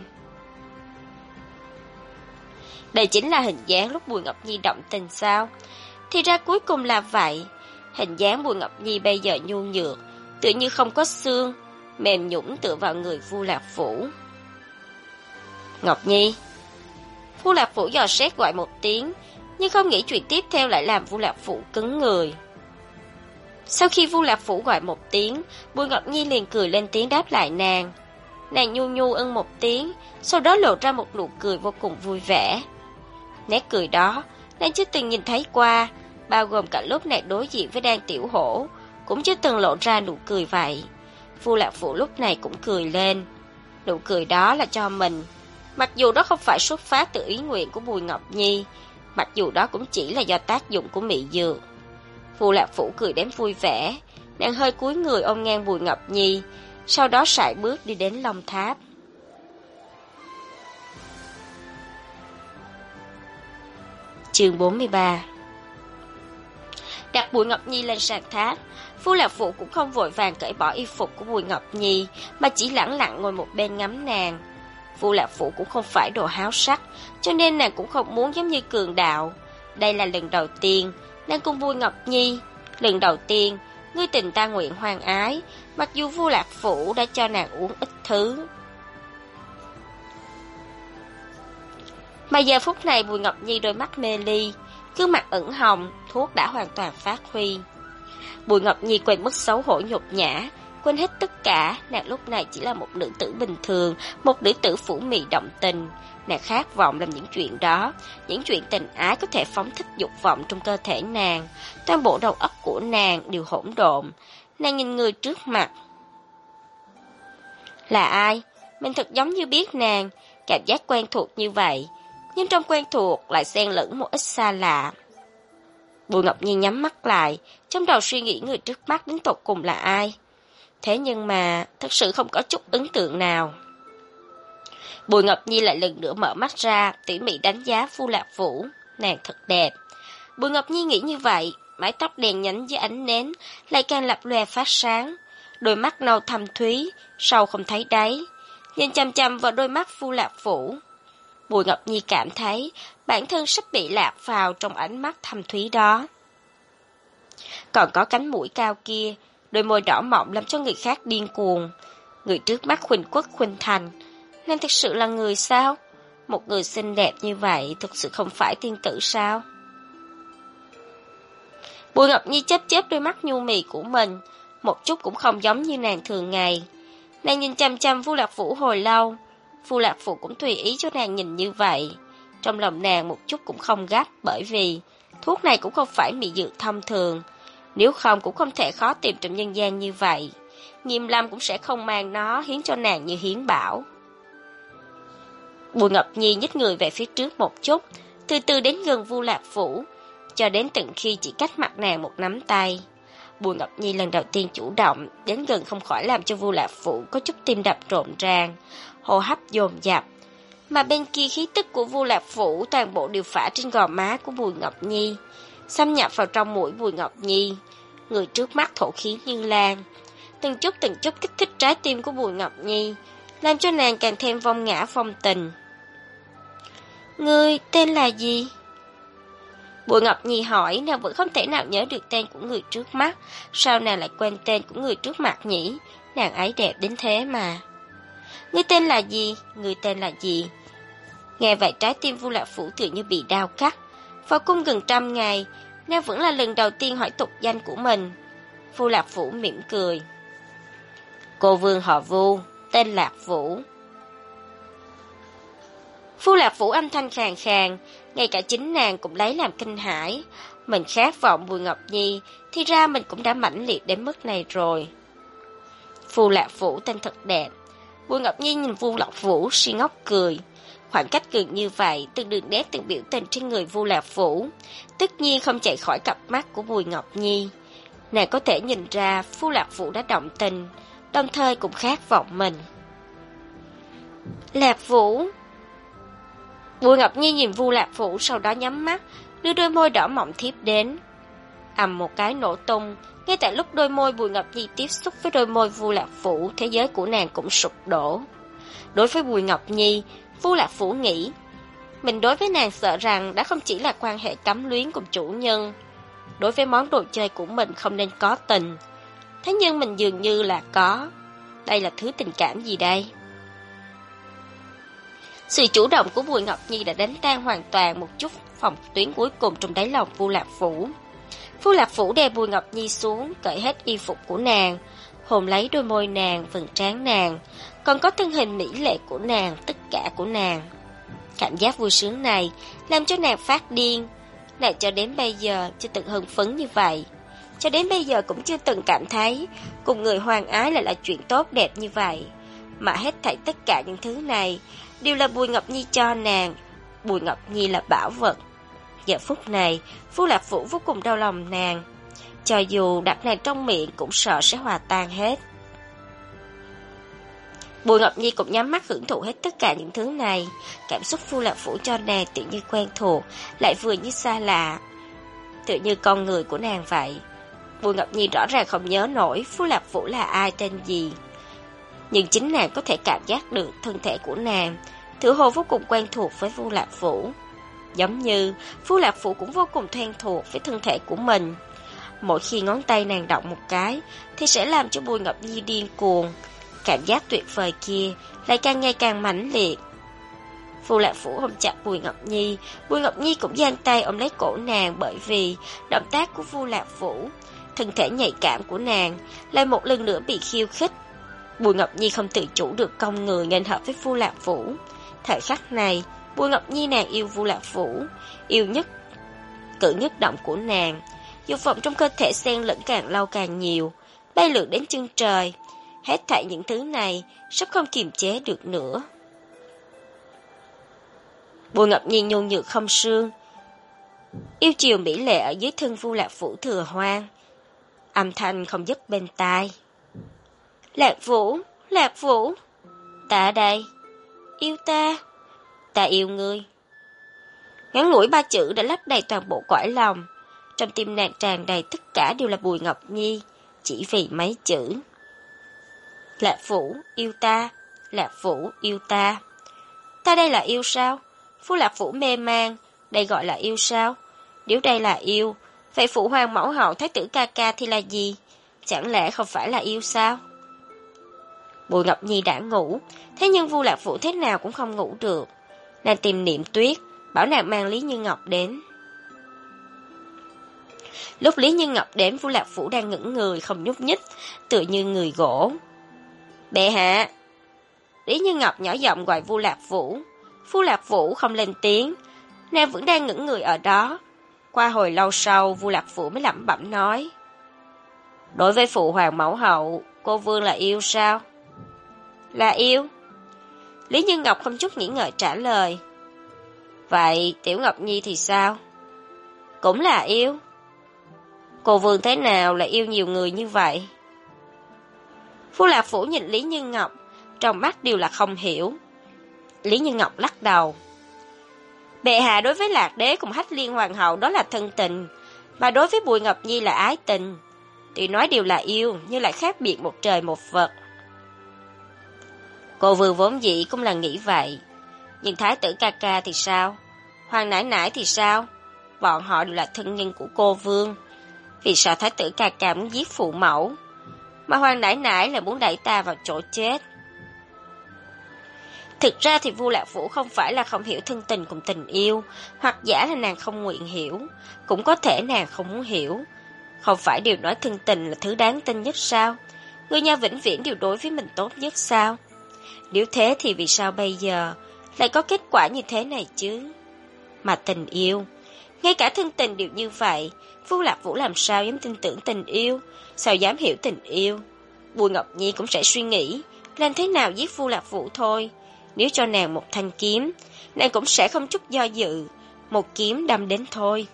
Đây chính là hình dáng lúc Bùi Ngọc Nhi động tình sao? Thì ra cuối cùng là vậy. Hình dáng Bùi Ngọc Nhi bây giờ nhu nhược, tựa như không có xương, mềm nhũn tựa vào người Vu Lạc Phủ. Ngọc Nhi. Vu Lạc Phủ dò xét gọi một tiếng, nhưng không nghĩ chuyện tiếp theo lại làm Vu Lạc Phủ cứng người. Sau khi Vu Lạc Phủ gọi một tiếng, Bùi Ngọc Nhi liền cười lên tiếng đáp lại nàng. Nàng nhu nhu ưng một tiếng, sau đó lộ ra một nụ cười vô cùng vui vẻ. Nét cười đó, nàng chưa từng nhìn thấy qua, bao gồm cả lúc nàng đối diện với Đan Tiểu Hổ, cũng chưa từng lộ ra nụ cười vậy. Vu Lạc Phủ lúc này cũng cười lên. Nụ cười đó là cho mình. Mặc dù đó không phải xuất phát từ ý nguyện của Bùi Ngọc Nhi, mặc dù đó cũng chỉ là do tác dụng của mị dược. Vu Lạc Phủ cười đến vui vẻ, nàng hơi cúi người ôm ngang Bùi Ngọc Nhi, sau đó sải bước đi đến Long Tháp. Chương 43. Đặt Bùi Ngọc Nhi lên sàn tháp, Vu Lạc Phủ cũng không vội vàng cởi bỏ y phục của Bùi Ngọc Nhi, mà chỉ lẳng lặng ngồi một bên ngắm nàng. Vu Lạc Phủ cũng không phải đồ háo sắc, cho nên nàng cũng không muốn giống như Cường Đạo. Đây là lần đầu tiên nàng cùng Bùi Ngọc Nhi, lần đầu tiên ngươi tình ta nguyện hoan ái, mặc dù Vu Lạc Phủ đã cho nàng uống ít thứ. Mà giờ phút này Bùi Ngọc Nhi đôi mắt mê ly, gương mặt ửng hồng, thuốc đã hoàn toàn phát huy. Bùi Ngọc Nhi quên mất xấu hổ nhục nhã, quên hết tất cả, nàng lúc này chỉ là một nữ tử bình thường, một nữ tử phủ mị động tình. Nàng khát vọng làm những chuyện đó, những chuyện tình ái có thể phóng thích dục vọng trong cơ thể nàng. Toàn bộ đầu óc của nàng đều hỗn độn. Nàng nhìn người trước mặt. Là ai? Mình thật giống như biết nàng, cảm giác quen thuộc như vậy, nhưng trong quen thuộc lại xen lẫn một ít xa lạ. Bùi Ngọc Nhi nhắm mắt lại, trong đầu suy nghĩ người trước mắt đến tột cùng là ai. Thế nhưng mà thật sự không có chút ấn tượng nào. Bùi Ngọc Nhi lại lần nữa mở mắt ra, tỉ mỉ đánh giá Vu Lạc Vũ. Nàng thật đẹp. Bùi Ngọc Nhi nghĩ như vậy, mái tóc đen nhánh dưới ánh nến lại càng lập lòe phát sáng. Đôi mắt nâu thâm thúy, sâu không thấy đáy, nhìn chăm chăm vào đôi mắt Vu Lạc Vũ. Bùi Ngọc Nhi cảm thấy bản thân sắp bị lạc vào trong ánh mắt thâm thúy đó. Còn có cánh mũi cao kia, đôi môi đỏ mọng làm cho người khác điên cuồng. Người trước mắt khuynh quốc khuynh thành, nên thực sự là người sao? Một người xinh đẹp như vậy thực sự không phải tiên tử sao? Bùi Ngọc Nhi chớp chớp đôi mắt nhu mì của mình, một chút cũng không giống như nàng thường ngày. Nàng nhìn chăm chăm Vu Lạc Vũ hồi lâu, Vu Lạc Vũ cũng tùy ý cho nàng nhìn như vậy. Trong lòng nàng một chút cũng không gấp, bởi vì thuốc này cũng không phải mị dược thông thường, nếu không cũng không thể khó tìm trong nhân gian như vậy. Nghiêm Lâm cũng sẽ không mang nó hiến cho nàng như hiến bảo. Bùi Ngọc Nhi nhích người về phía trước một chút, từ từ đến gần Vu Lạc Vũ, cho đến tận khi chỉ cách mặt nàng một nắm tay. Bùi Ngọc Nhi lần đầu tiên chủ động, đến gần không khỏi làm cho Vu Lạc Vũ có chút tim đập rộn ràng, hô hấp dồn dập. Mà bên kia khí tức của Vu Lạc Vũ toàn bộ đều phả trên gò má của Bùi Ngọc Nhi, xâm nhập vào trong mũi Bùi Ngọc Nhi. Người trước mắt thổ khí như lan, từng chút kích thích trái tim của Bùi Ngọc Nhi, làm cho nàng càng thêm vong ngã vong tình. Ngươi tên là gì? Bùi Ngọc Nhi hỏi, nàng vẫn không thể nào nhớ được tên của người trước mắt. Sao nàng lại quên tên của người trước mặt nhỉ? Nàng ấy đẹp đến thế mà. Ngươi tên là gì? Ngươi tên là gì? Nghe vậy trái tim Vu Lạc Vũ tự như bị đau cắt. Vào cung gần 100 ngày, nàng vẫn là lần đầu tiên hỏi tục danh của mình. Vu Lạc Vũ mỉm cười. Cô vương họ Vu, tên Lạc Vũ. Vu Lạc Vũ âm thanh khàn khàn, ngay cả chính nàng cũng lấy làm kinh hãi. Mình khát vọng Bùi Ngọc Nhi, thì ra mình cũng đã mãnh liệt đến mức này rồi. Vu Lạc Vũ tên thật đẹp. Bùi Ngọc Nhi nhìn Vu Lạc Vũ si ngốc cười. Khoảng cách gần như vậy, từng đường nét từng biểu tình trên người Vu Lạc Vũ, tất nhiên không chạy khỏi cặp mắt của Bùi Ngọc Nhi. Nàng có thể nhìn ra Vu Lạc Vũ đã động tình, đồng thời cũng khát vọng mình. Lạc Vũ. Bùi Ngọc Nhi nhìn Vu Lạc Vũ, sau đó nhắm mắt, đưa đôi môi đỏ mọng thiếp đến. Ầm một cái nổ tung, ngay tại lúc đôi môi Bùi Ngọc Nhi tiếp xúc với đôi môi Vu Lạc Vũ, thế giới của nàng cũng sụp đổ. Đối với Bùi Ngọc Nhi, Vu Lạc Vũ nghĩ, mình đối với nàng sợ rằng đã không chỉ là quan hệ cấm luyến cùng chủ nhân. Đối với món đồ chơi của mình không nên có tình, thế nhưng mình dường như là có. Đây là thứ tình cảm gì đây? Sự chủ động của Bùi Ngọc Nhi đã đánh tan hoàn toàn một chút phòng tuyến cuối cùng trong đáy lòng Vu Lạc Vũ. Vu Lạc Vũ đè Bùi Ngọc Nhi xuống, cởi hết y phục của nàng, hôn lấy đôi môi nàng, vầng trán nàng, còn có thân hình mỹ lệ của nàng, tất cả của nàng. Cảm giác vui sướng này làm cho nàng phát điên. Nàng cho đến bây giờ chưa từng hưng phấn như vậy, cho đến bây giờ cũng chưa từng cảm thấy cùng người hoang ái lại là chuyện tốt đẹp như vậy. Mà hết thảy tất cả những thứ này đều là Bùi Ngọc Nhi cho nàng. Bùi Ngọc Nhi là bảo vật. Giờ phút này, Vu Lạc Vũ vô cùng đau lòng nàng. Cho dù đặt nàng trong miệng cũng sợ sẽ hòa tan hết. Bùi Ngọc Nhi cũng nhắm mắt hưởng thụ hết tất cả những thứ này. Cảm xúc Vu Lạc Vũ cho nàng tự như quen thuộc, lại vừa như xa lạ, tự như con người của nàng vậy. Bùi Ngọc Nhi rõ ràng không nhớ nổi Vu Lạc Vũ là ai, tên gì, nhưng chính nàng có thể cảm giác được thân thể của nàng tựa hồ vô cùng quen thuộc với Vu Lạc Vũ, giống như Vu Lạc Vũ cũng vô cùng quen thuộc với thân thể của mình. Mỗi khi ngón tay nàng động một cái thì sẽ làm cho Bùi Ngọc Nhi điên cuồng. Cảm giác tuyệt vời kia lại càng ngày càng mãnh liệt. Vu Lạc Vũ ôm chặt Bùi Ngọc Nhi, Bùi Ngọc Nhi cũng giang tay ôm lấy cổ nàng, bởi vì động tác của Vu Lạc Vũ, thân thể nhạy cảm của nàng lại một lần nữa bị khiêu khích. Bùi Ngọc Nhi không tự chủ được cong người nghênh hợp với Vu Lạc Vũ. Thời khắc này, Bùi Ngọc Nhi nàng yêu Vu Lạc Vũ, yêu nhất cử nhất động của nàng, dục vọng trong cơ thể xen lẫn càng lâu càng nhiều, bay lượn đến chân trời. Hết thảy những thứ này sắp không kiềm chế được nữa. Bùi Ngọc Nhi nhu nhược không xương, yêu chiều mỹ lệ ở dưới thân Vu Lạc Vũ thừa hoang, âm thanh không dứt bên tai. Lạc Vũ, ta đây, yêu ta, ta yêu ngươi. Ngắn ngủi 3 chữ đã lấp đầy toàn bộ cõi lòng. Trong tim nàng tràn đầy tất cả đều là Bùi Ngọc Nhi, chỉ vì mấy chữ. Lạc Vũ yêu ta, Lạc Vũ yêu ta. Ta đây là yêu sao? Phu Lạc Vũ mê man, đây gọi là yêu sao? Nếu đây là yêu, vậy phụ hoàng mẫu hậu thái tử ca ca thì là gì? Chẳng lẽ không phải là yêu sao? Bùi Ngọc Nhi đã ngủ, thế nhưng Vu Lạc Vũ thế nào cũng không ngủ được. Nàng tìm Niệm Tuyết, bảo nàng mang Lý Như Ngọc đến. Lúc Lý Như Ngọc đến, Vu Lạc Vũ đang ngẩn người không nhúc nhích, tựa như người gỗ. Bệ hạ! Lý Như Ngọc nhỏ giọng gọi Vu Lạc Vũ. Vu Lạc Vũ không lên tiếng, nàng vẫn đang ngẩn người ở đó. Qua hồi lâu sau, Vu Lạc Vũ mới lẩm bẩm nói: đối với phụ hoàng mẫu hậu, cô vương là yêu sao? Là yêu. Lý Như Ngọc không chút nghĩ ngợi trả lời. Vậy Tiểu Ngọc Nhi thì sao? Cũng là yêu. Cô vương thế nào lại yêu nhiều người như vậy? Vu Lạc Vũ nhìn Lý Như Ngọc, trong mắt đều là không hiểu. Lý Như Ngọc lắc đầu. Bệ hạ đối với Lạc Đế cùng Hách Liên Hoàng hậu đó là thân tình, mà đối với Bùi Ngọc Nhi là ái tình. Tuy nói đều là yêu, nhưng lại khác biệt một trời một vật. Cô vương vốn dĩ cũng là nghĩ vậy. Nhưng thái tử ca ca thì sao? Hoàng nãi nãi thì sao? Bọn họ đều là thân nhân của cô vương. Vì sao thái tử ca ca muốn giết phụ mẫu, mà hoàng nãi nãi lại muốn đẩy ta vào chỗ chết? Thực ra thì Vu Lạc Vũ không phải là không hiểu thân tình cùng tình yêu, hoặc giả là nàng không nguyện hiểu, cũng có thể nàng không muốn hiểu. Không phải đều nói thân tình là thứ đáng tin nhất sao? Người nhà vĩnh viễn đều đối với mình tốt nhất sao? Nếu thế thì vì sao bây giờ lại có kết quả như thế này chứ? Mà tình yêu, ngay cả thân tình đều như vậy, Vu Lạc Vũ làm sao dám tin tưởng tình yêu, sao dám hiểu tình yêu? Bùi Ngọc Nhi cũng sẽ suy nghĩ làm thế nào giết Vu Lạc Vũ thôi. Nếu cho nàng một thanh kiếm, nàng cũng sẽ không chút do dự, một kiếm đâm đến thôi.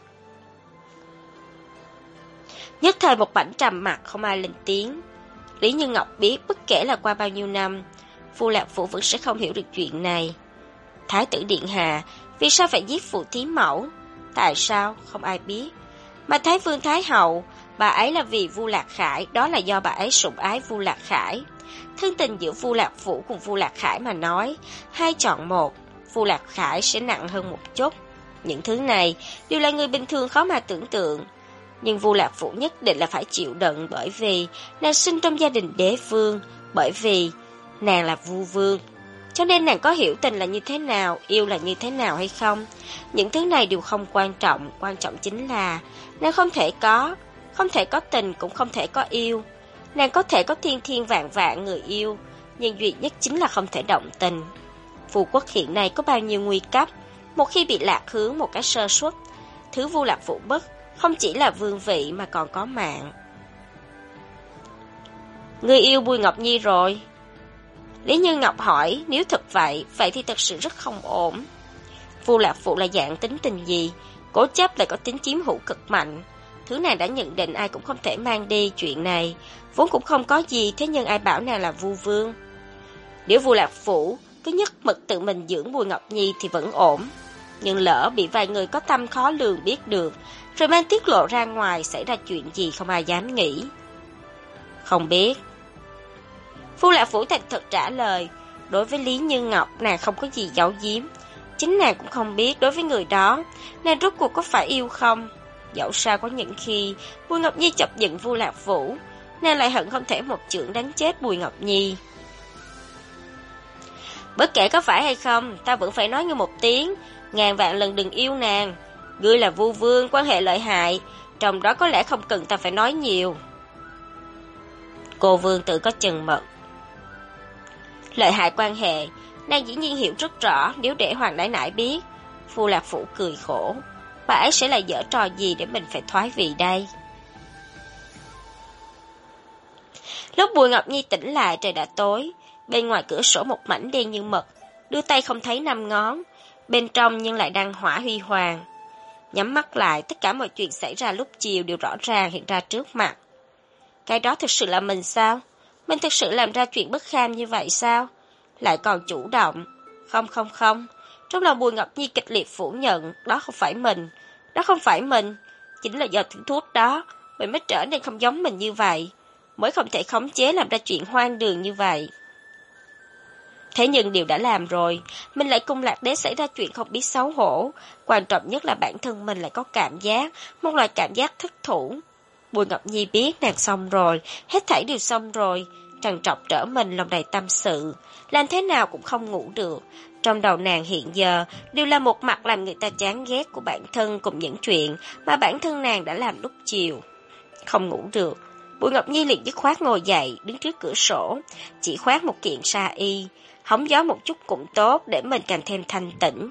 Nhất thời một mảnh trầm mặc, không ai lên tiếng. Lý Như Ngọc biết bất kể là qua bao nhiêu năm, Vu Lạc Vũ vẫn sẽ không hiểu được chuyện này. Thái tử điện hạ vì sao phải giết phụ thí mẫu? Tại sao không ai biết. Mà Thái vương Thái hậu, bà ấy là vì Vu Lạc Khải, đó là do bà ấy sủng ái Vu Lạc Khải. Thân tình giữa Vu Lạc Vũ cùng Vu Lạc Khải mà nói, hai chọn một, Vu Lạc Khải sẽ nặng hơn một chút. Những thứ này đều là người bình thường khó mà tưởng tượng. Nhưng Vu Lạc Vũ nhất định là phải chịu đựng, bởi vì nàng sinh trong gia đình đế vương, bởi vì nàng là Vu vương. Cho nên nàng có hiểu tình là như thế nào, yêu là như thế nào hay không, những thứ này đều không quan trọng. Quan trọng chính là nàng không thể có tình, cũng không thể có yêu. Nàng có thể có thiên thiên vạn vạn người yêu, nhưng duy nhất chính là không thể động tình. Phù quốc hiện nay có bao nhiêu nguy cấp, một khi bị lạc hướng một cái sơ suất, thứ Vu Lạc Vũ mất không chỉ là vương vị mà còn có mạng. Người yêu Bùi Ngọc Nhi rồi? Lý Như Ngọc hỏi. Nếu thật vậy thì thật sự rất không ổn. Vu Lạc Vũ là dạng tính tình gì? Cố chấp lại có tính chiếm hữu cực mạnh. Thứ nàng đã nhận định ai cũng không thể mang đi. Chuyện này vốn cũng không có gì, thế nhưng ai bảo nàng là Vu vương? Nếu Vu Lạc Vũ cứ nhất mực tự mình dưỡng Bùi Ngọc Nhi thì vẫn ổn. Nhưng lỡ bị vài người có tâm khó lường biết được, rồi mang tiết lộ ra ngoài, xảy ra chuyện gì không ai dám nghĩ. Không biết. Vu Lạc Vũ thành thật trả lời. Đối với Lý Như Ngọc, nàng không có gì giấu giếm. Chính nàng cũng không biết đối với người đó, nàng rốt cuộc có phải yêu không. Dẫu sao có những khi Bùi Ngọc Nhi chọc giận Vu Lạc Vũ, nàng lại hận không thể một chưởng đánh chết Bùi Ngọc Nhi. Bất kể có phải hay không, ta vẫn phải nói ngươi một tiếng, ngàn vạn lần đừng yêu nàng. Ngươi là Vu vương, quan hệ lợi hại, trong đó có lẽ không cần ta phải nói nhiều. Cô vương tự có chừng mực. Lợi hại quan hệ, nàng dĩ nhiên hiểu rất rõ. Nếu để Hoàng nãi nãi biết, Vu Lạc Vũ cười khổ, bà ấy sẽ là giở trò gì để mình phải thoái vị đây? Lúc Bùi Ngọc Nhi tỉnh lại, trời đã tối. Bên ngoài cửa sổ một mảnh đen như mực, đưa tay không thấy 5 ngón, bên trong nhưng lại đang hỏa huy hoàng. Nhắm mắt lại, tất cả mọi chuyện xảy ra lúc chiều đều rõ ràng hiện ra trước mặt. Cái đó thực sự là mình sao? Mình thực sự làm ra chuyện bất kham như vậy sao? Lại còn chủ động. Không. Trong lòng Bùi Ngọc Nhi kịch liệt phủ nhận, đó không phải mình. Đó không phải mình. Chính là do thứ thuốc đó, mình mới trở nên không giống mình như vậy. Mới không thể khống chế làm ra chuyện hoang đường như vậy. Thế nhưng điều đã làm rồi, mình lại cùng Lạc Đế xảy ra chuyện không biết xấu hổ. Quan trọng nhất là bản thân mình lại có cảm giác, một loại cảm giác thất thủ. Bùi Ngọc Nhi biết nàng xong rồi, hết thảy đều xong rồi. Trằn trọc trở mình lòng đầy tâm sự, làm thế nào cũng không ngủ được. Trong đầu nàng hiện giờ đều là một mặt làm người ta chán ghét của bản thân cùng những chuyện mà bản thân nàng đã làm lúc chiều. Không ngủ được, Bùi Ngọc Nhi liền dứt khoát ngồi dậy, đứng trước cửa sổ, chỉ khoác một kiện sa y, hóng gió một chút cũng tốt để mình càng thêm thanh tĩnh.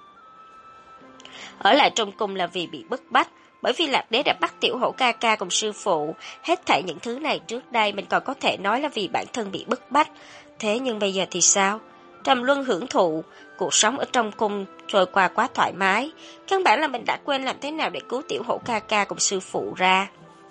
Ở lại trong cung là vì bị bức bách, bởi vì Lạc Đế đã bắt Tiểu Hổ ca ca cùng sư phụ, hết thảy những thứ này trước đây mình còn có thể nói là vì bản thân bị bức bách. Thế nhưng bây giờ thì sao? Trầm luân hưởng thụ, cuộc sống ở trong cung trôi qua quá thoải mái, căn bản là mình đã quên làm thế nào để cứu Tiểu Hổ ca ca cùng sư phụ ra.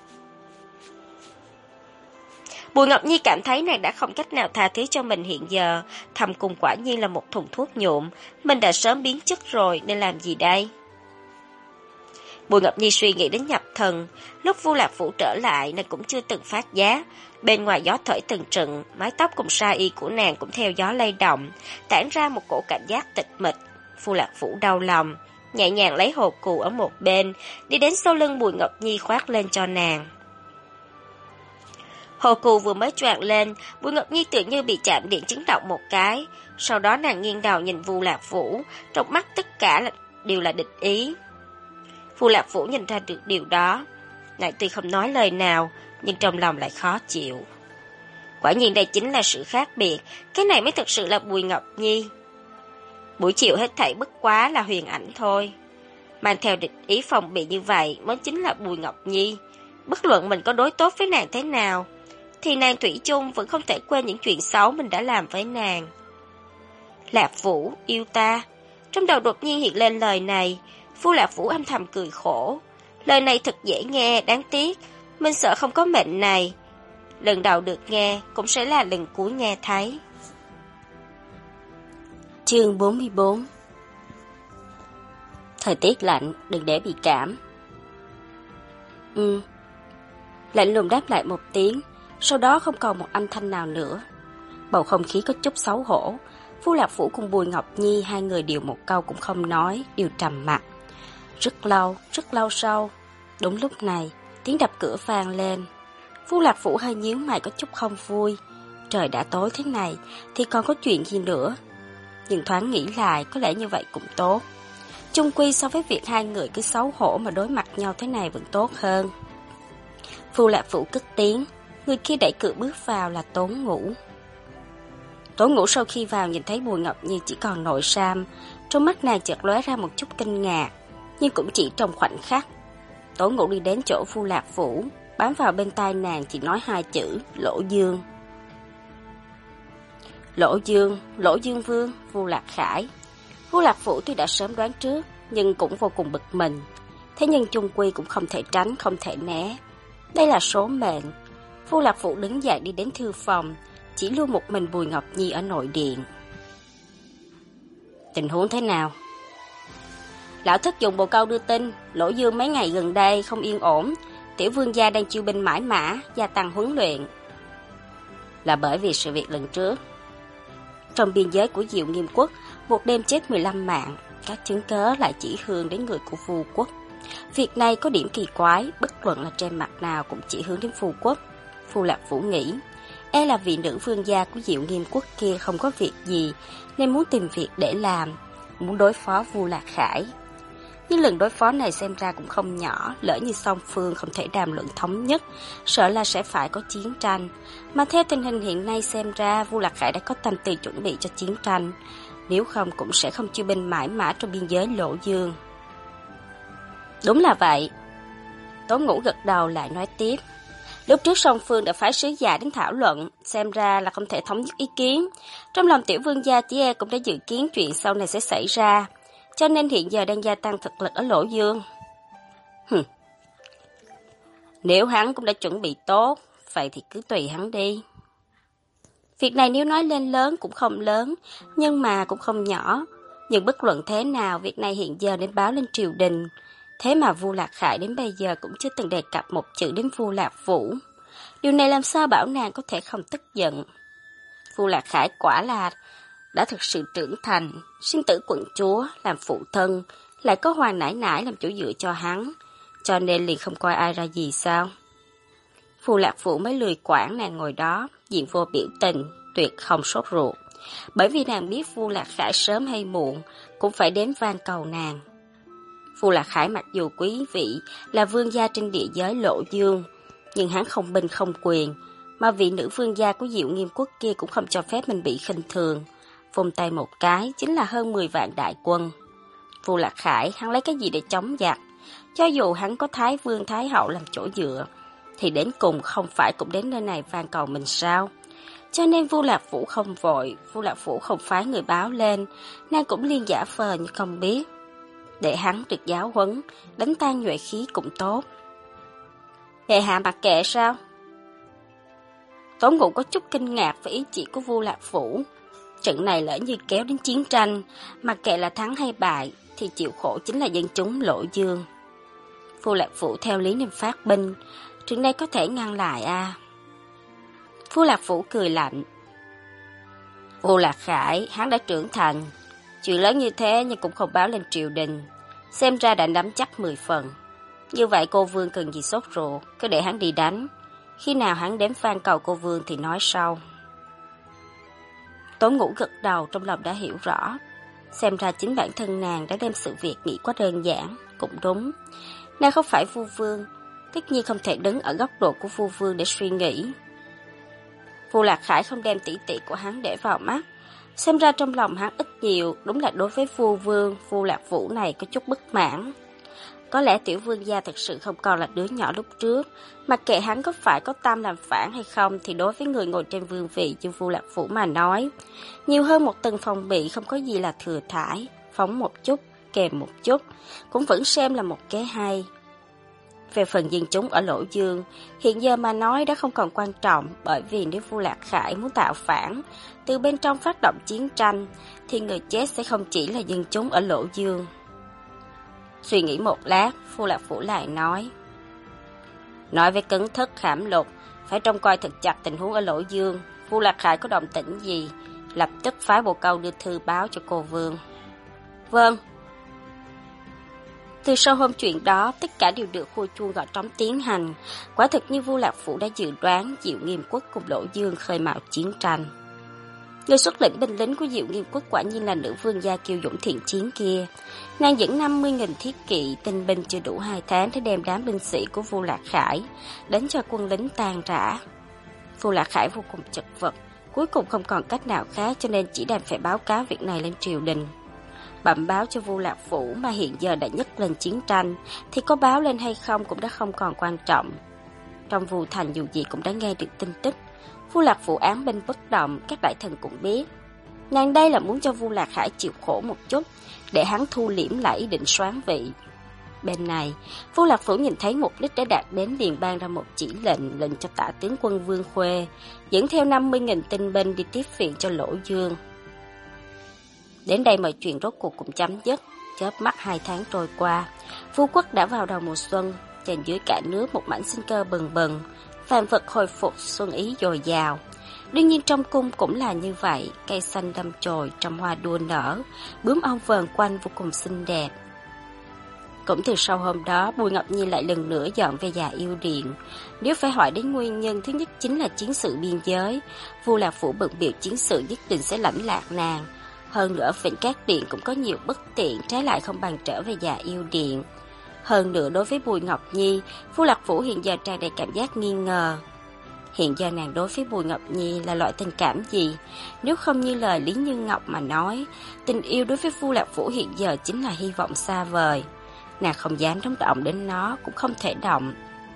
Bùi Ngọc Nhi cảm thấy nàng đã không cách nào tha thứ cho mình hiện giờ, thầm cung quả nhiên là một thùng thuốc nhuộm, mình đã sớm biến chất rồi nên làm gì đây? Bùi Ngọc Nhi suy nghĩ đến nhập thần, lúc Vu Lạc Phủ trở lại nàng cũng chưa từng phát giá, bên ngoài gió thổi từng trận, mái tóc cùng sa y của nàng cũng theo gió lay động, tản ra một cổ cảm giác tịch mịch. Vu Lạc Phủ đau lòng, nhẹ nhàng lấy hồ cù ở một bên, đi đến sau lưng Bùi Ngọc Nhi khoác lên cho nàng. Hồ cù vừa mới choàng lên, Bùi Ngọc Nhi tự như bị chạm điện chấn động một cái, sau đó nàng nghiêng đầu nhìn Vu Lạc Vũ, trong mắt tất cả đều là địch ý. Vu Lạc Vũ nhìn ra được điều đó, nàng tuy không nói lời nào, nhưng trong lòng lại khó chịu. Quả nhiên đây chính là sự khác biệt, cái này mới thực sự là Bùi Ngọc Nhi. Buổi chiều hết thảy bất quá là huyền ảnh thôi. Mang theo địch ý phòng bị như vậy mới chính là Bùi Ngọc Nhi. Bất luận mình có đối tốt với nàng thế nào, thì nàng thủy chung vẫn không thể quên những chuyện xấu mình đã làm với nàng. Lạc Vũ yêu ta. Trong đầu đột nhiên hiện lên lời này, Vu Lạc Vũ âm thầm cười khổ. Lời này thật dễ nghe, đáng tiếc, mình sợ không có mệnh này. Lần đầu được nghe, cũng sẽ là lần cuối nghe thấy. Chương 44. Thời tiết lạnh, đừng để bị cảm. Lạnh lùng đáp lại một tiếng, sau đó không còn một âm thanh nào nữa. Bầu không khí có chút xấu hổ. Vu Lạc Vũ cùng Bùi Ngọc Nhi hai người đều một câu cũng không nói, đều trầm mặc. Rất lâu sau, đúng lúc này, tiếng đập cửa vang lên. Vu Lạc Vũ hơi nhíu mày có chút không vui. Trời đã tối thế này, thì còn có chuyện gì nữa? Nhưng thoáng nghĩ lại, có lẽ như vậy cũng tốt. Chung quy so với việc hai người cứ xấu hổ mà đối mặt nhau thế này vẫn tốt hơn. Vu Lạc Vũ cất tiếng, người kia đẩy cửa bước vào là Tốn Ngũ. Tốn Ngũ sau khi vào nhìn thấy Bùi Ngọc Nhi chỉ còn nội sam, trong mắt nàng chợt lóe ra một chút kinh ngạc, nhưng cũng chỉ trong khoảnh khắc. Tốn Ngũ đi đến chỗ Vu Lạc Vũ, bám vào bên tai nàng chỉ nói hai chữ Lỗ Dương. Lỗ Dương Vương, Vu Lạc Khải. Vu Lạc Vũ tuy đã sớm đoán trước, nhưng cũng vô cùng bực mình. Thế nhưng chung quy cũng không thể tránh, không thể né. Đây là số mệnh. Vu Lạc Vũ đứng dậy đi đến thư phòng, chỉ lưu một mình Bùi Ngọc Nhi ở nội điện. Tình huống thế nào? Lão thất dùng bồ câu đưa tin, Lỗ Dương mấy ngày gần đây không yên ổn, tiểu vương gia đang chiêu binh mãi mã, gia tăng huấn luyện. Là bởi vì sự việc lần trước. Trong biên giới của Diệu Nghiêm Quốc, một đêm chết 15 mạng, các chứng cớ lại chỉ hướng đến người của Vu Quốc. Việc này có điểm kỳ quái, bất luận là trên mặt nào cũng chỉ hướng đến Vu Quốc. Vu Lạc Vũ nghĩ, e là vị nữ vương gia của Diệu Nghiêm Quốc kia không có việc gì, nên muốn tìm việc để làm, muốn đối phó Vu Lạc Khải. Nhưng lần đối phó này xem ra cũng không nhỏ, lỡ như song phương không thể đàm luận thống nhất, sợ là sẽ phải có chiến tranh. Mà theo tình hình hiện nay xem ra, Vu Lạc Khải đã có tâm tư chuẩn bị cho chiến tranh, nếu không cũng sẽ không chiêu binh mãi mã trong biên giới Lỗ Dương. Đúng là vậy. Tốn Ngũ gật đầu lại nói tiếp. Lúc trước song phương đã phái sứ giả đến thảo luận, xem ra là không thể thống nhất ý kiến. Trong lòng tiểu vương gia chỉ e cũng đã dự kiến chuyện sau này sẽ xảy ra, cho nên hiện giờ đang gia tăng thực lực ở Lỗ Dương. Nếu hắn cũng đã chuẩn bị tốt, vậy thì cứ tùy hắn đi. Việc này nếu nói lên lớn cũng không lớn, nhưng mà cũng không nhỏ. Nhưng bất luận thế nào, việc này hiện giờ nên báo lên triều đình. Thế mà Vu Lạc Khải đến bây giờ cũng chưa từng đề cập một chữ đến Vu Lạc Vũ. Điều này làm sao bảo nàng có thể không tức giận. Vu Lạc Khải quả là đã thực sự trưởng thành, sinh tử quận chúa, làm phụ thân, lại có Hoàng nãi nãi làm chỗ dựa cho hắn, cho nên liền không coi ai ra gì sao. Vu Lạc Vũ mới lười quản nàng ngồi đó, diện vô biểu tình, tuyệt không sốt ruột. Bởi vì nàng biết Vu Lạc Khải sớm hay muộn cũng phải đến van cầu nàng. Vu Lạc Khải mặc dù quý vị là vương gia trên địa giới Lộ Dương, nhưng hắn không binh không quyền, mà vị nữ vương gia của Diệu Nghiêm quốc kia cũng không cho phép mình bị khinh thường. Vung tay một cái chính là hơn 10 vạn đại quân. Vu Lạc Khải hắn lấy cái gì để chống giặc? Cho dù hắn có Thái Vương Thái Hậu làm chỗ dựa, thì đến cùng không phải cũng đến nơi này van cầu mình sao? Cho nên Vu Lạc Vũ không vội, Vu Lạc Vũ không phái người báo lên, nàng cũng liên giả vờ như không biết. Để hắn được giáo huấn, đánh tan nhuệ khí cũng tốt. Bệ hạ mặc kệ sao? Tống Ngũ có chút kinh ngạc với ý chỉ của Vu Lạc Vũ. Trận này lỡ như kéo đến chiến tranh, mặc kệ là thắng hay bại, thì chịu khổ chính là dân chúng Lộ Dương. Vu Lạc Vũ theo lý nên phát binh, chuyện này có thể ngăn lại à? Vu Lạc Vũ cười lạnh. Vu Lạc Khải, hắn đã trưởng thành. Chuyện lớn như thế nhưng cũng không báo lên triều đình. Xem ra đã nắm chắc 10 phần. Như vậy cô Vương cần gì sốt ruột, cứ để hắn đi đánh. Khi nào hắn đến van cầu cô Vương thì nói sau. Tố Ngũ gật đầu, trong lòng đã hiểu rõ. Xem ra chính bản thân nàng đã đem sự việc nghĩ quá đơn giản, cũng đúng. Nàng không phải vua vương, tất nhiên không thể đứng ở góc độ của vua vương để suy nghĩ. Vu Lạc Khải không đem tỷ tỷ của hắn để vào mắt. Xem ra trong lòng hắn ít nhiều, đúng là đối với vua vương, Vu Lạc Vũ này có chút bất mãn. Có lẽ tiểu vương gia thật sự không còn là đứa nhỏ lúc trước, mặc kệ hắn có phải có tâm làm phản hay không thì đối với người ngồi trên vương vị như Vu Lạc Vũ mà nói, nhiều hơn một tầng phòng bị không có gì là thừa thãi, phóng một chút, kèm một chút, cũng vẫn xem là một kế hay. Về phần dân chúng ở Lỗ Dương, hiện giờ mà nói đã không còn quan trọng, bởi vì nếu Vu Lạc Khải muốn tạo phản, từ bên trong phát động chiến tranh, thì người chết sẽ không chỉ là dân chúng ở Lỗ Dương. Suy nghĩ một lát, Vu Lạc Vũ lại nói với Cấn Thức Khảm Lục, phải trông coi thật chặt tình huống ở Lỗ Dương. Vu Lạc Khải có động tĩnh gì, lập tức phái bộ câu đưa thư báo cho cô Vương. Vâng. Từ sau hôm chuyện đó, tất cả đều được khua chuông gõ trống tiến hành. Quả thực như Vu Lạc Vũ đã dự đoán, Diệu Nghiêm quốc cùng Lỗ Dương khơi mào chiến tranh. Người xuất lĩnh binh lính của Diệu Nghiêm quốc quả nhiên là nữ vương gia kiêu dũng thiện chiến kia. Nàng dẫn 50.000 thiết kỵ, tinh binh chưa đủ 2 tháng để đem đám binh sĩ của Vu Lạc Khải đánh cho quân lính tan rã. Vu Lạc Khải vô cùng chật vật, cuối cùng không còn cách nào khác cho nên chỉ đành phải báo cáo việc này lên triều đình. Bẩm báo cho Vu Lạc Vũ mà hiện giờ đã nhấc lên chiến tranh, thì có báo lên hay không cũng đã không còn quan trọng. Trong Vu Thành dù gì cũng đã nghe được tin tức, Vu Lạc Vũ án binh bất động, các đại thần cũng biết. Nàng đây là muốn cho Vu Lạc Khải chịu khổ một chút, để hắn thu liễm lại ý định soán vị. Bên này, Vu Lạc Vũ nhìn thấy mục đích đã đạt đến liền ban ra một chỉ lệnh cho tả tướng quân Vương Khuê, dẫn theo 50.000 tinh binh đi tiếp viện cho Lỗ Dương. Đến đây mọi chuyện rốt cuộc cũng chấm dứt, chớp mắt 2 tháng trôi qua, Vu quốc đã vào đầu mùa xuân, trên dưới cả nước một mảnh sinh cơ bừng bừng, phàm vật hồi phục xuân ý dồi dào. Đương nhiên trong cung cũng là như vậy, cây xanh đâm chồi, trăm hoa đua nở, bướm ong vờn quanh vô cùng xinh đẹp. Cũng từ sau hôm đó, Bùi Ngọc Nhi lại lần nữa dọn về Già Yêu Điện. Nếu phải hỏi đến nguyên nhân, thứ nhất chính là chiến sự biên giới. Vu Lạc Phủ bận biểu chiến sự nhất định sẽ lãnh lạc nàng. Hơn nữa, Vĩnh Cát Điện cũng có nhiều bất tiện, trái lại không bằng trở về Già Yêu Điện. Hơn nữa, đối với Bùi Ngọc Nhi, Vu Lạc Phủ hiện giờ tràn đầy cảm giác nghi ngờ. Hiện giờ nàng đối với Bùi Ngọc Nhi là loại tình cảm gì? Nếu không như lời Lý Như Ngọc mà nói, tình yêu đối với Vu Lạc Vũ hiện giờ chính là hy vọng xa vời. Nàng không dám đóng động đến nó, cũng không thể động.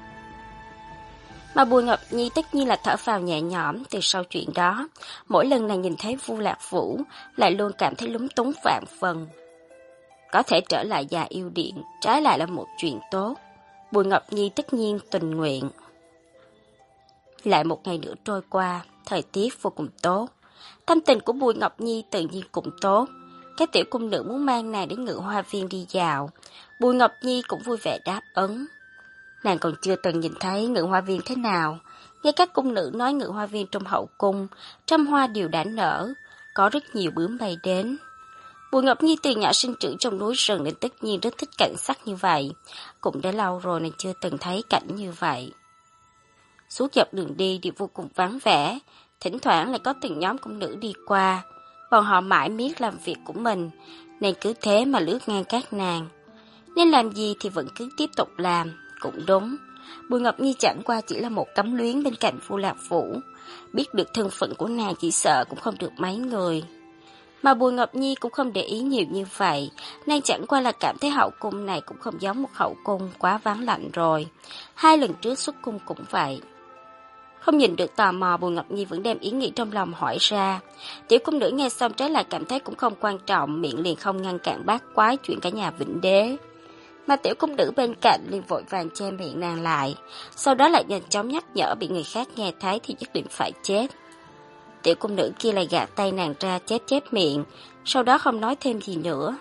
Mà Bùi Ngọc Nhi tất nhiên là thở phào nhẹ nhõm. Từ sau chuyện đó, mỗi lần nàng nhìn thấy Vu Lạc Vũ lại luôn cảm thấy lúng túng vạn phần. Có thể trở lại Già Yêu Điện, trái lại là một chuyện tốt. Bùi Ngọc Nhi tất nhiên tình nguyện. Lại một ngày nữa trôi qua. thời tiết vô cùng tốt. Tâm tình của Bùi Ngọc Nhi tự nhiên cũng tốt. Các tiểu cung nữ muốn mang nàng đến Ngự Hoa Viên đi dạo. Bùi Ngọc Nhi cũng vui vẻ đáp ứng. Nàng còn chưa từng nhìn thấy Ngự Hoa Viên thế nào. Nghe các cung nữ nói Ngự Hoa Viên trong hậu cung, trăm hoa đều đã nở, có rất nhiều bướm bay đến. Bùi Ngọc Nhi từ nhỏ sinh trưởng trong núi rừng nên tất nhiên rất thích cảnh sắc như vậy. Cũng đã lâu rồi nên chưa từng thấy cảnh như vậy. Suốt dọc đường đi đều vô cùng vắng vẻ, thỉnh thoảng lại có từng nhóm cung nữ đi qua. Bọn họ mãi miết làm việc của mình, nên cứ thế mà lướt ngang các nàng. Nên làm gì thì vẫn cứ tiếp tục làm, cũng đúng. Bùi Ngọc Nhi chẳng qua chỉ là một cấm luyến bên cạnh Vu Lạc Vũ. Biết được thân phận của nàng chỉ sợ cũng không được mấy người. Mà Bùi Ngọc Nhi cũng không để ý nhiều như vậy, nàng chẳng qua là cảm thấy hậu cung này cũng không giống một hậu cung quá vắng lạnh rồi. 2 lần trước xuất cung cũng vậy. Không nhìn được tò mò, Bùi Ngọc Nhi vẫn đem ý nghĩ trong lòng hỏi ra. Tiểu cung nữ nghe xong trái lại cảm thấy cũng không quan trọng, miệng liền không ngăn cản bát quái chuyện cả nhà Vĩnh Đế. Mà tiểu cung nữ bên cạnh liền vội vàng che miệng nàng lại, sau đó lại nhanh chóng nhắc nhở bị người khác nghe thấy thì nhất định phải chết. Tiểu cung nữ kia lại gạt tay nàng ra chép miệng, sau đó không nói thêm gì nữa.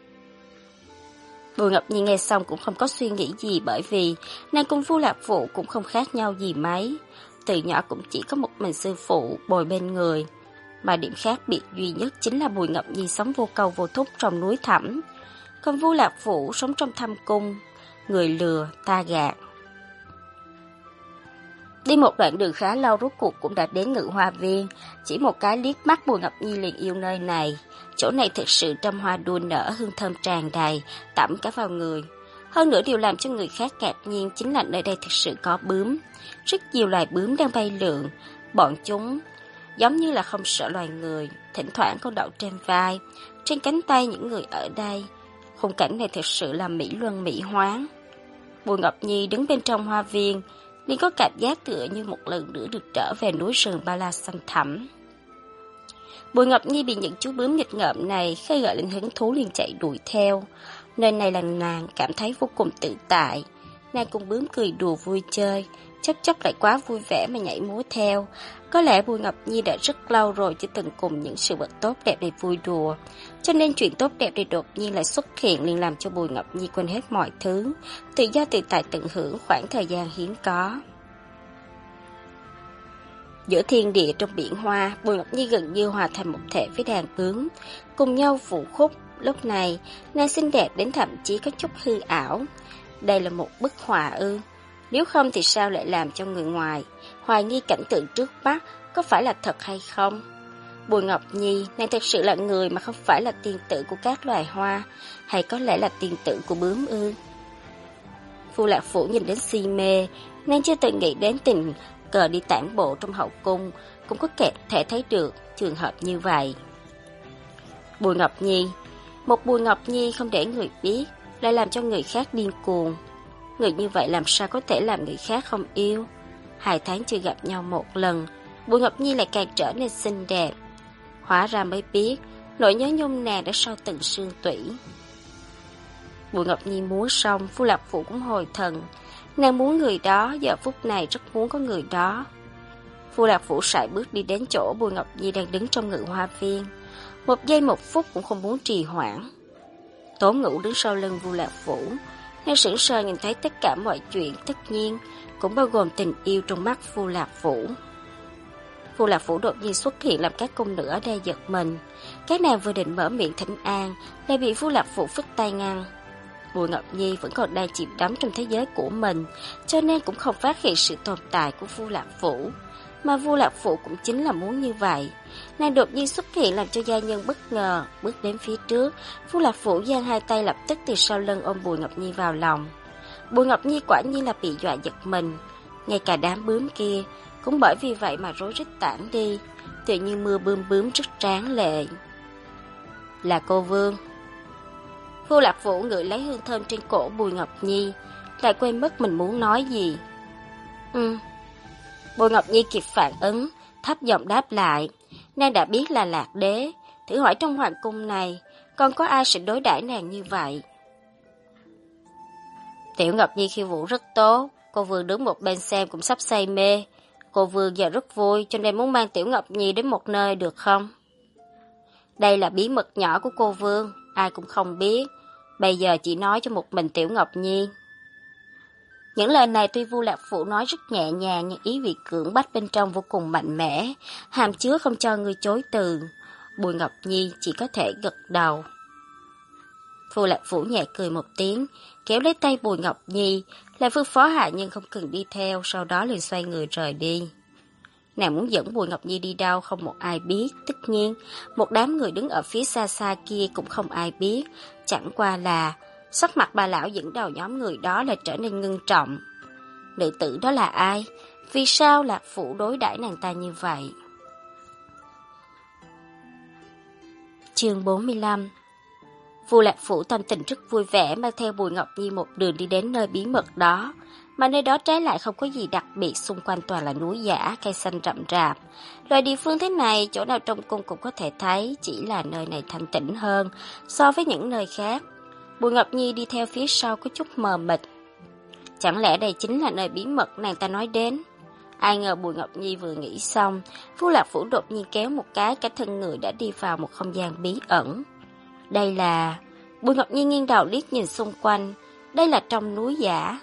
Bùi Ngọc Nhi nghe xong cũng không có suy nghĩ gì, bởi vì nàng cùng Vu Lạc Vũ cũng không khác nhau gì mấy. Từ nhỏ cũng chỉ có một mình sư phụ bồi bên người, mà điểm khác biệt duy nhất chính là Bùi Ngọc Nhi sống vô cầu vô thúc trong núi thẳm, còn Vu Lạc Vũ sống trong thâm cung, người lừa ta gạt. Đi một đoạn đường khá lâu, rốt cuộc cũng đã đến Ngự Hoa Viên. Chỉ một cái liếc mắt Bùi Ngọc Nhi liền yêu nơi này. Chỗ này thực sự trăm hoa đua nở, hương thơm tràn đầy, tẩm cả vào người. Hơn nữa điều làm cho người khác ngạc nhiên chính là nơi đây thực sự có bướm. Rất nhiều loài bướm đang bay lượn, bọn chúng giống như là không sợ loài người, thỉnh thoảng còn đậu trên vai, trên cánh tay những người ở đây. Khung cảnh này thực sự là mỹ luân mỹ hoáng. Bùi Ngọc Nhi đứng bên trong hoa viên, liền có cảm giác tựa như một lần nữa được trở về núi rừng Ba La xanh thẳm. Bùi Ngọc Nhi bị những chú bướm nghịch ngợm này khơi gợi lên hứng thú, liền chạy đuổi theo. Nơi này là nàng cảm thấy vô cùng tự tại. Nàng cùng bướm cười đùa vui chơi, chốc lại quá vui vẻ mà nhảy múa theo. Có lẽ Bùi Ngọc Nhi đã rất lâu rồi chưa từng cùng những sự vật tốt đẹp để vui đùa, cho nên chuyện tốt đẹp này đột nhiên lại xuất hiện, liền làm cho Bùi Ngọc Nhi quên hết mọi thứ, tự do tự tại tận hưởng khoảng thời gian hiếm có. Giữa thiên địa trong biển hoa, Bùi Ngọc Nhi gần như hòa thành một thể với đàn bướm, cùng nhau vũ khúc. Lúc này, nàng xinh đẹp đến thậm chí có chút hư ảo. Đây là một bức họa ư? Nếu không thì sao lại làm cho người ngoài hoài nghi cảnh tượng trước mắt có phải là thật hay không? Bùi Ngọc Nhi, nàng thật sự là người mà không phải là tiên tử của các loài hoa, hay có lẽ là tiên tử của bướm ư? Vu Lạc Vũ nhìn đến si mê, nàng chưa từng nghĩ đến tình cờ đi tản bộ trong hậu cung cũng có thể thấy được trường hợp như vậy. Bùi Ngọc Nhi, một Bùi Ngọc Nhi không để người biết, lại làm cho người khác điên cuồng. Người như vậy làm sao có thể làm người khác không yêu? 2 tháng chưa gặp nhau một lần, Bùi Ngọc Nhi lại càng trở nên xinh đẹp. Hóa ra mới biết, nỗi nhớ nhung nàng đã sâu tận xương tủy. Bùi Ngọc Nhi múa xong, Vu Lạc Vũ cũng hồi thần. Nàng muốn người đó, giờ phút này rất muốn có người đó. Vu Lạc Vũ sải bước đi đến chỗ Bùi Ngọc Nhi đang đứng trong Ngự Hoa Viên. 1 giây 1 phút cũng không muốn trì hoãn. Tố Ngũ đứng sau lưng Vu Lạc Vũ, nàng sững sờ nhìn thấy tất cả mọi chuyện, tất nhiên cũng bao gồm tình yêu trong mắt Vu Lạc Vũ. Vu Lạc Vũ đột nhiên xuất hiện làm các cung nữ ở đây giật mình. Các nàng vừa định mở miệng thỉnh an, lại bị Vu Lạc Vũ phất tay ngăn. Bùi Ngọc Nhi vẫn còn đang chìm đắm trong thế giới của mình, cho nên cũng không phát hiện sự tồn tại của Vu Lạc Vũ. Mà Vu Lạc Vũ cũng chính là muốn như vậy. Nàng đột nhiên xuất hiện làm cho gia nhân bất ngờ, bước đến phía trước. Vu Lạc Vũ giang 2 tay lập tức từ sau lưng ôm Bùi Ngọc Nhi vào lòng. Bùi Ngọc Nhi quả nhiên là bị dọa giật mình. Ngay cả đám bướm kia cũng bởi vì vậy mà rối rít tản đi, tự như mưa bướm rất tráng lệ. Là cô Vương. Vu Lạc Vũ ngửi lấy hương thơm trên cổ Bùi Ngọc Nhi, lại quên mất mình muốn nói gì. Bùi Ngọc Nhi kịp phản ứng, thấp giọng đáp lại. Nàng đã biết là Lạc Đế, thử hỏi trong hoàng cung này còn có ai sẽ đối đãi nàng như vậy? Tiểu Ngọc Nhi khiêu vũ rất tốt, cô Vương đứng một bên xem cũng sắp say mê. Cô Vương giờ rất vui cho nên muốn mang Tiểu Ngọc Nhi đến một nơi được không? Đây là bí mật nhỏ của cô Vương, ai cũng không biết. Bây giờ chỉ nói cho một mình Tiểu Ngọc Nhi. Những lời này tuy Vu Lạc Phủ nói rất nhẹ nhàng nhưng ý vị cưỡng bách bên trong vô cùng mạnh mẽ, hàm chứa không cho người chối từ. Bùi Ngọc Nhi chỉ có thể gật đầu. Vu Lạc Phủ nhẹ cười một tiếng, kéo lấy tay Bùi Ngọc Nhi, là Vương Phó Hạ Nhân không cần đi theo, sau đó liền xoay người rời đi. Nàng muốn dẫn Bùi Ngọc Nhi đi đâu không một ai biết, tất nhiên, một đám người đứng ở phía xa xa kia cũng không ai biết, chẳng qua là sắc mặt bà lão dẫn đầu nhóm người đó là trở nên ngưng trọng. Nữ tử đó là ai? Vì sao Lạc Phủ đối đãi nàng ta như vậy? Chương 45. Vu Lạc Phủ tâm tình rất vui vẻ mang theo Bùi Ngọc Nhi một đường đi đến nơi bí mật đó, mà nơi đó trái lại không có gì đặc biệt, xung quanh toàn là núi giả, cây xanh rậm rạp. Loại địa phương thế này, chỗ nào trong cung cũng có thể thấy, chỉ là nơi này thanh tĩnh hơn so với những nơi khác. Bùi Ngọc Nhi đi theo phía sau có chút mờ mịt. Chẳng lẽ đây chính là nơi bí mật nàng ta nói đến? Ai ngờ Bùi Ngọc Nhi vừa nghĩ xong, Vu Lạc Phủ đột nhiên kéo một cái, cả thân người đã đi vào một không gian bí ẩn. Đây là... Bùi Ngọc Nhi nghiêng đầu liếc nhìn xung quanh, đây là trong núi giả.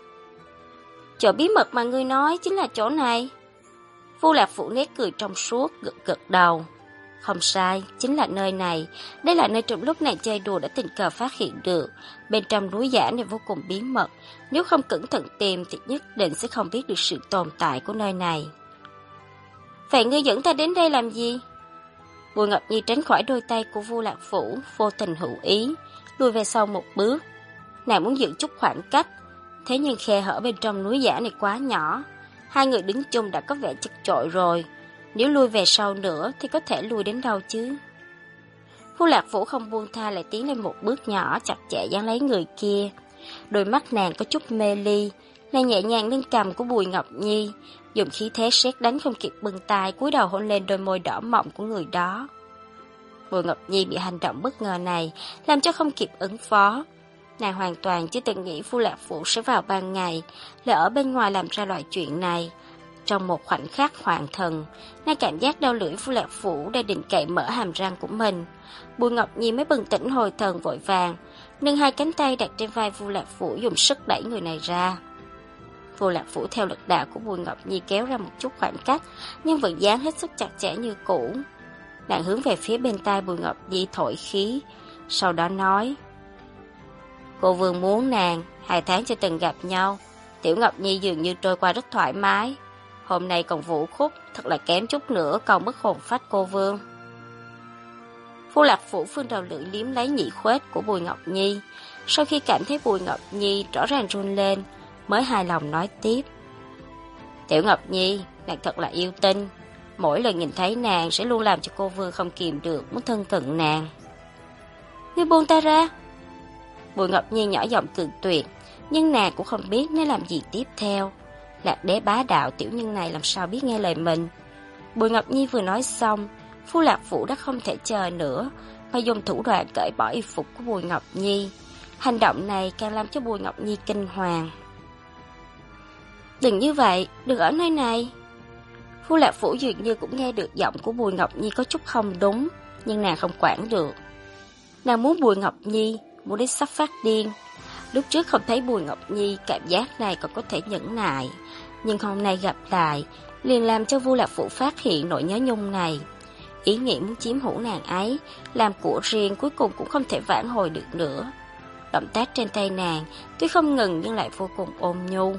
Chỗ bí mật mà ngươi nói chính là chỗ này. Vu Lạc Phủ nét cười trong suốt, gật đầu. Không sai, chính là nơi này. Đây là nơi trong lúc nàng chơi đùa đã tình cờ phát hiện được. Bên trong núi giả này vô cùng bí mật. Nếu không cẩn thận tìm thì nhất định sẽ không biết được sự tồn tại của nơi này. Vậy ngươi dẫn ta đến đây làm gì? Bùi Ngọc Nhi tránh khỏi đôi tay của Vu Lạc Phủ, vô tình hữu ý, lùi về sau một bước. Nàng muốn giữ chút khoảng cách, thế nhưng khe hở bên trong núi giả này quá nhỏ. Hai người đứng chung đã có vẻ chật chội rồi. Nếu lui về sau nữa thì có thể lui đến đâu chứ? Vu Lạc Phủ không buông tha lại tiến lên một bước nhỏ, chặt chẽ dán lấy người kia. Đôi mắt nàng có chút mê ly, nàng nhẹ nhàng lên cằm của Bùi Ngọc Nhi, dùng khí thế sét đánh không kịp bưng tay, cúi đầu hôn lên đôi môi đỏ mọng của người đó. Bùi Ngọc Nhi bị hành động bất ngờ này làm cho không kịp ứng phó. Nàng hoàn toàn chưa từng nghĩ Vu Lạc Phủ sẽ vào ban ngày, lại ở bên ngoài làm ra loại chuyện này. Trong một khoảnh khắc hoàng thần, nàng cảm giác đau lưỡi Vu Lạc Phủ đang định cậy mở hàm răng của mình. Bùi Ngọc Nhi mới bừng tỉnh hồi thần vội vàng, nâng hai cánh tay đặt trên vai Vu Lạc Phủ dùng sức đẩy người này ra. Vu Lạc Phủ theo lực đạo của Bùi Ngọc Nhi kéo ra một chút khoảng cách, nhưng vẫn dán hết sức chặt chẽ như cũ. Nàng hướng về phía bên tai Bùi Ngọc Nhi thổi khí, sau đó nói: Cô Vương muốn nàng, 2 tháng chưa từng gặp nhau, Tiểu Ngọc Nhi dường như trôi qua rất thoải mái. Hôm nay còn vũ khúc, thật là kém chút nữa còn mất hồn phách cô Vương. Vu Lạc Phủ phương đầu lưỡi liếm lấy nhị khuết của Bùi Ngọc Nhi, sau khi cảm thấy Bùi Ngọc Nhi rõ ràng run lên, mới hài lòng nói tiếp: Tiểu Ngọc Nhi, nàng thật là yêu tinh, mỗi lần nhìn thấy nàng sẽ luôn làm cho cô Vương không kìm được muốn thân cận nàng. Ngươi buông ta ra. Bùi Ngọc Nhi nhỏ giọng cự tuyệt, nhưng nàng cũng không biết nên làm gì tiếp theo. Lạc đế bá đạo tiểu nhân này làm sao biết nghe lời mình. Bùi Ngọc Nhi vừa nói xong, Vu Lạc Phủ đã không thể chờ nữa, mà dùng thủ đoạn cởi bỏ y phục của Bùi Ngọc Nhi. Hành động này càng làm cho Bùi Ngọc Nhi kinh hoàng. Đừng như vậy, đừng ở nơi này. Vu Lạc Phủ dường như cũng nghe được giọng của Bùi Ngọc Nhi có chút không đúng, nhưng nàng không quản được. Nàng muốn Bùi Ngọc Nhi, muốn đến sắp phát điên. Lúc trước không thấy Bùi Ngọc Nhi, cảm giác này còn có thể nhẫn nại, nhưng hôm nay gặp lại, liền làm cho Vu Lạc Phủ phát hiện nỗi nhớ nhung này. Ý nghĩ muốn chiếm hữu nàng ấy, làm của riêng cuối cùng cũng không thể vãn hồi được nữa. Động tác trên tay nàng, tuy không ngừng nhưng lại vô cùng ôn nhu.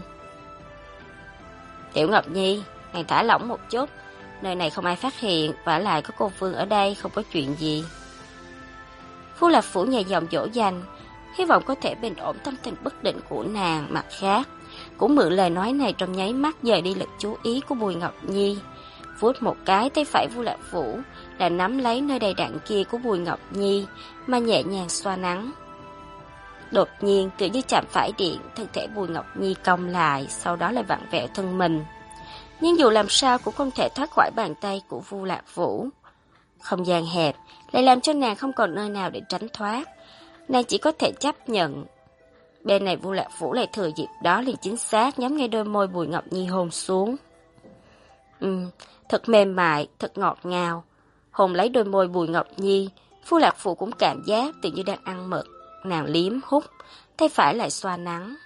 Tiểu Ngọc Nhi, nàng thả lỏng một chút, nơi này không ai phát hiện, vả lại có cô Vương ở đây, không có chuyện gì. Vu Lạc Phủ nhẹ giọng dỗ dành, hy vọng có thể bình ổn tâm tình bất định của nàng. Mặt khác, cũng mượn lời nói này trong nháy mắt dời đi lực chú ý của Bùi Ngọc Nhi. Vuốt một cái, tay phải Vu Lạc Phủ đã nắm lấy nơi đầy đặn kia của Bùi Ngọc Nhi mà nhẹ nhàng xoa nắng. Đột nhiên, tự như chạm phải điện, thân thể Bùi Ngọc Nhi cong lại, sau đó lại vặn vẹo thân mình. Nhưng dù làm sao cũng không thể thoát khỏi bàn tay của Vu Lạc Vũ. Không gian hẹp lại làm cho nàng không còn nơi nào để tránh thoát. Nàng chỉ có thể chấp nhận. Bên này Vu Lạc Vũ lại thừa dịp đó liền chính xác nhắm ngay đôi môi Bùi Ngọc Nhi hôn xuống. Thật mềm mại, thật ngọt ngào. Hôn lấy đôi môi Bùi Ngọc Nhi, Phu Lạc Phụ cũng cảm giác tự như đang ăn mật. Nàng liếm hút, tay phải lại xoa nắng.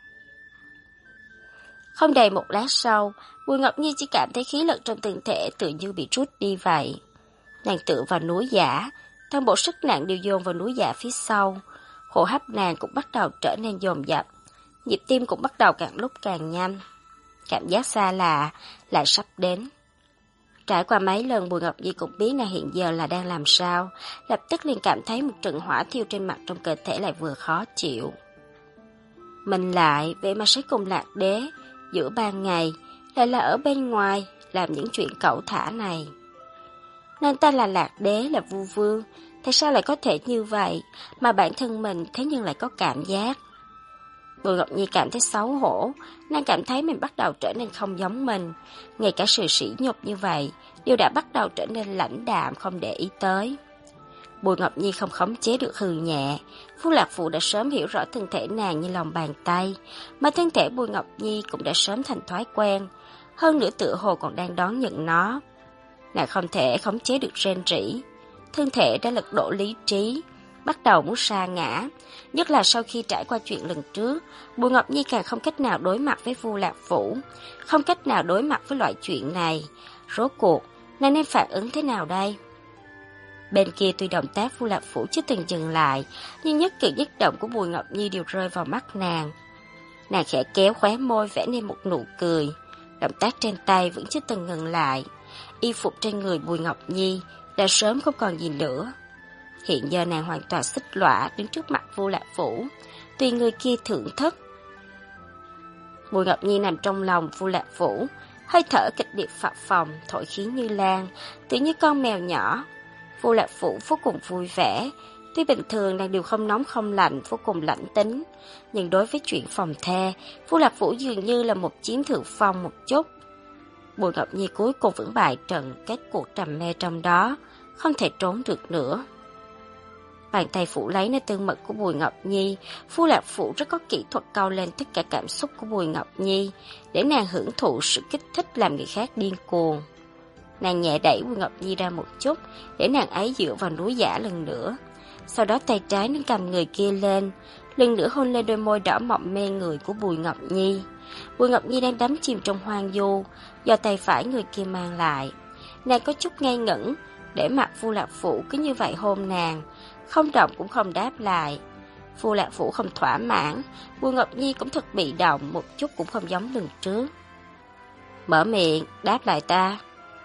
Không đầy một lát sau, Bùi Ngọc Nhi chỉ cảm thấy khí lực trong thân thể tự như bị rút đi vậy. Nàng tựa vào núi giả, toàn bộ sức nặng đều dồn vào núi giả phía sau. Hô hấp nàng cũng bắt đầu trở nên dồn dập, nhịp tim cũng bắt đầu càng lúc càng nhanh. Cảm giác xa lạ lại sắp đến. Trải qua mấy lần, Bùi Ngọc Nhi cũng biết nàng hiện giờ là đang làm sao, lập tức liền cảm thấy một trận hỏa thiêu trên mặt trong cơ thể lại vừa khó chịu. Mình lại, vậy mà sẽ cùng Lạc Đế, giữa ban ngày, lại là ở bên ngoài, làm những chuyện cẩu thả này. Nàng ta là Lạc Đế, là Vu Vương, tại sao lại có thể như vậy, mà bản thân mình thế nhưng lại có cảm giác. Bùi Ngọc Nhi cảm thấy xấu hổ, nàng cảm thấy mình bắt đầu trở nên không giống mình, ngay cả sự sỉ nhục như vậy, đều đã bắt đầu trở nên lãnh đạm không để ý tới. Bùi Ngọc Nhi không khống chế được hừ nhẹ, Phu Lạc Phụ đã sớm hiểu rõ thân thể nàng như lòng bàn tay, mà thân thể Bùi Ngọc Nhi cũng đã sớm thành thói quen, hơn nữa tựa hồ còn đang đón nhận nó. Nàng không thể khống chế được rên rỉ, thân thể đã lật đổ lý trí, bắt đầu muốn sa ngã, nhất là sau khi trải qua chuyện lần trước, Bùi Ngọc Nhi càng không cách nào đối mặt với Phu Lạc Phủ, không cách nào đối mặt với loại chuyện này. Rốt cuộc, nàng nên phản ứng thế nào đây? Bên kia tuy động tác Phu Lạc Phủ chưa từng dừng lại, nhưng nhất cử nhất động của Bùi Ngọc Nhi đều rơi vào mắt nàng. Nàng khẽ kéo khóe môi vẽ nên một nụ cười, động tác trên tay vẫn chưa từng ngừng lại. Y phục trên người Bùi Ngọc Nhi đã sớm không còn gì nữa. Hiện giờ nàng hoàn toàn xích lõa đứng trước mặt Phu Lạc Phủ, tùy người kia thưởng thức. Bùi Ngọc Nhi nằm trong lòng Phu Lạc Phủ, hơi thở kịch liệt phập phồng, thổi khí như lan, tự như con mèo nhỏ. Phu Lạc Phủ vô cùng vui vẻ, tuy bình thường nàng đều không nóng không lạnh, vô cùng lãnh tính, nhưng đối với chuyện phòng the, Phu Lạc Phủ dường như là một chiếm thượng phong một chút. Bùi Ngọc Nhi cuối cùng vẫn bại trận, kết cuộc trầm mê trong đó, không thể trốn được nữa. Bàn tay phủ lấy nơi tương mật của Bùi Ngọc Nhi, Phu Lạc Phủ rất có kỹ thuật cau lên tất cả cảm xúc của Bùi Ngọc Nhi, để nàng hưởng thụ sự kích thích làm người khác điên cuồng. Nàng nhẹ đẩy Bùi Ngọc Nhi ra một chút, để nàng ấy dựa vào núi giả lần nữa. Sau đó tay trái nâng cầm người kia lên, lần nữa hôn lên đôi môi đỏ mọng mê người của Bùi Ngọc Nhi. Bùi Ngọc Nhi đang đắm chìm trong hoang du, do tay phải người kia mang lại. Nàng có chút ngây ngẩn, để mặt Phu Lạc Phủ cứ như vậy hôn nàng, không động cũng không đáp lại. Phu Lạc Phủ không thỏa mãn, Bùi Ngọc Nhi cũng thật bị động, một chút cũng không giống lần trước. Mở miệng, đáp lại ta.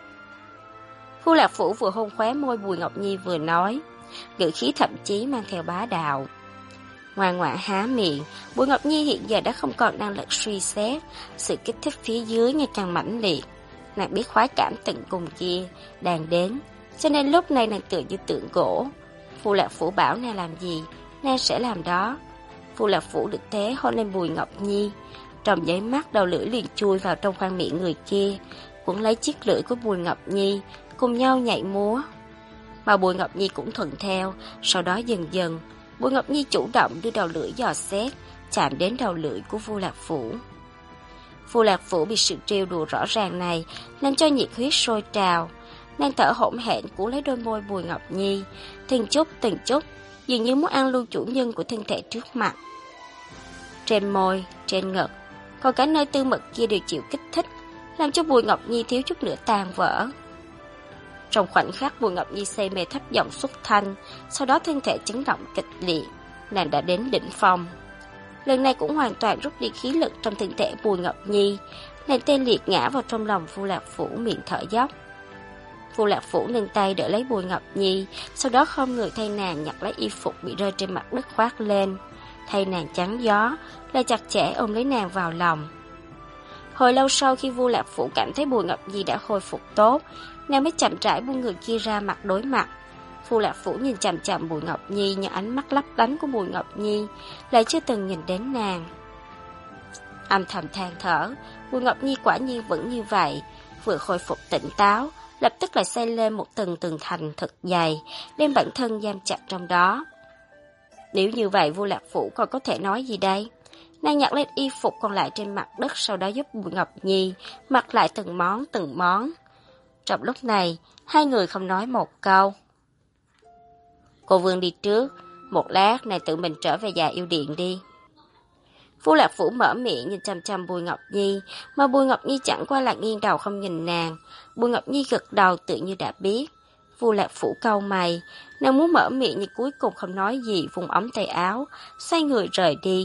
Phu Lạc Phủ vừa hôn khóe môi Bùi Ngọc Nhi vừa nói, ngữ khí thậm chí mang theo bá đạo. Ngoan ngoãn há miệng, Bùi Ngọc Nhi hiện giờ đã không còn năng lực suy xét, sự kích thích phía dưới ngày càng mãnh liệt. Nàng biết khoái cảm tận cùng kia đang đến, cho nên lúc này nàng tựa như tượng gỗ. Phu Lạc Phủ bảo nàng làm gì, nàng sẽ làm đó. Phu Lạc Phủ được thế hôn lên Bùi Ngọc Nhi, trong giấy mắt đầu lưỡi liền chui vào trong khoang miệng người kia, cuốn lấy chiếc lưỡi của Bùi Ngọc Nhi, cùng nhau nhảy múa. Mà Bùi Ngọc Nhi cũng thuận theo, sau đó dần dần, Bùi Ngọc Nhi chủ động đưa đầu lưỡi dò xét, chạm đến đầu lưỡi của Phu Lạc Phủ. Phu Lạc Phủ bị sự trêu đùa rõ ràng này làm cho nhiệt huyết sôi trào. Nàng thở hổn hển cuốn lấy đôi môi Bùi Ngọc Nhi, từng chút, dường như muốn ăn luôn chủ nhân của thân thể trước mặt. Trên môi, trên ngực, còn cả nơi tư mật kia đều chịu kích thích, làm cho Bùi Ngọc Nhi thiếu chút nữa tan vỡ. Trong khoảnh khắc Bùi Ngọc Nhi say mê thấp giọng xuất thanh, sau đó thân thể chấn động kịch liệt, nàng đã đến đỉnh phong. Lần này cũng hoàn toàn rút đi khí lực trong thân thể Bùi Ngọc Nhi, nàng tê liệt ngã vào trong lòng Phu Lạc Phủ, miệng thở dốc. Phu Lạc Phủ nâng tay đỡ lấy Bùi Ngọc Nhi, sau đó không người thay nàng nhặt lấy y phục bị rơi trên mặt đất khoác lên, thay nàng chắn gió, lại chặt chẽ ôm lấy nàng vào lòng. Hồi lâu sau khi Phu Lạc Phủ cảm thấy Bùi Ngọc Nhi đã khôi phục tốt, nàng mới chậm rãi buông người kia ra mặt đối mặt. Phu Lạc Phủ nhìn chằm chằm Bùi Ngọc Nhi, nhưng ánh mắt lấp lánh của Bùi Ngọc Nhi lại chưa từng nhìn đến nàng. Âm thầm than thở, Bùi Ngọc Nhi quả nhiên vẫn như vậy, vừa khôi phục tỉnh táo, lập tức lại xây lên một tầng tường thành thật dày, đem bản thân giam chặt trong đó. Nếu như vậy Phu Lạc Phủ còn có thể nói gì đây? Nàng nhặt lên y phục còn lại trên mặt đất, sau đó giúp Bùi Ngọc Nhi mặc lại từng món. Trong lúc này, hai người không nói một câu. Cô Vương đi trước, một lát này tự mình trở về Già Yêu Điện đi. Vu Lạc Phủ mở miệng nhìn chăm chăm Bùi Ngọc Nhi, mà Bùi Ngọc Nhi chẳng qua là nghiêng đầu không nhìn nàng. Bùi Ngọc Nhi gật đầu tự như đã biết. Vu Lạc Phủ cau mày, nàng muốn mở miệng nhưng cuối cùng không nói gì, vùng ống tay áo, xoay người rời đi.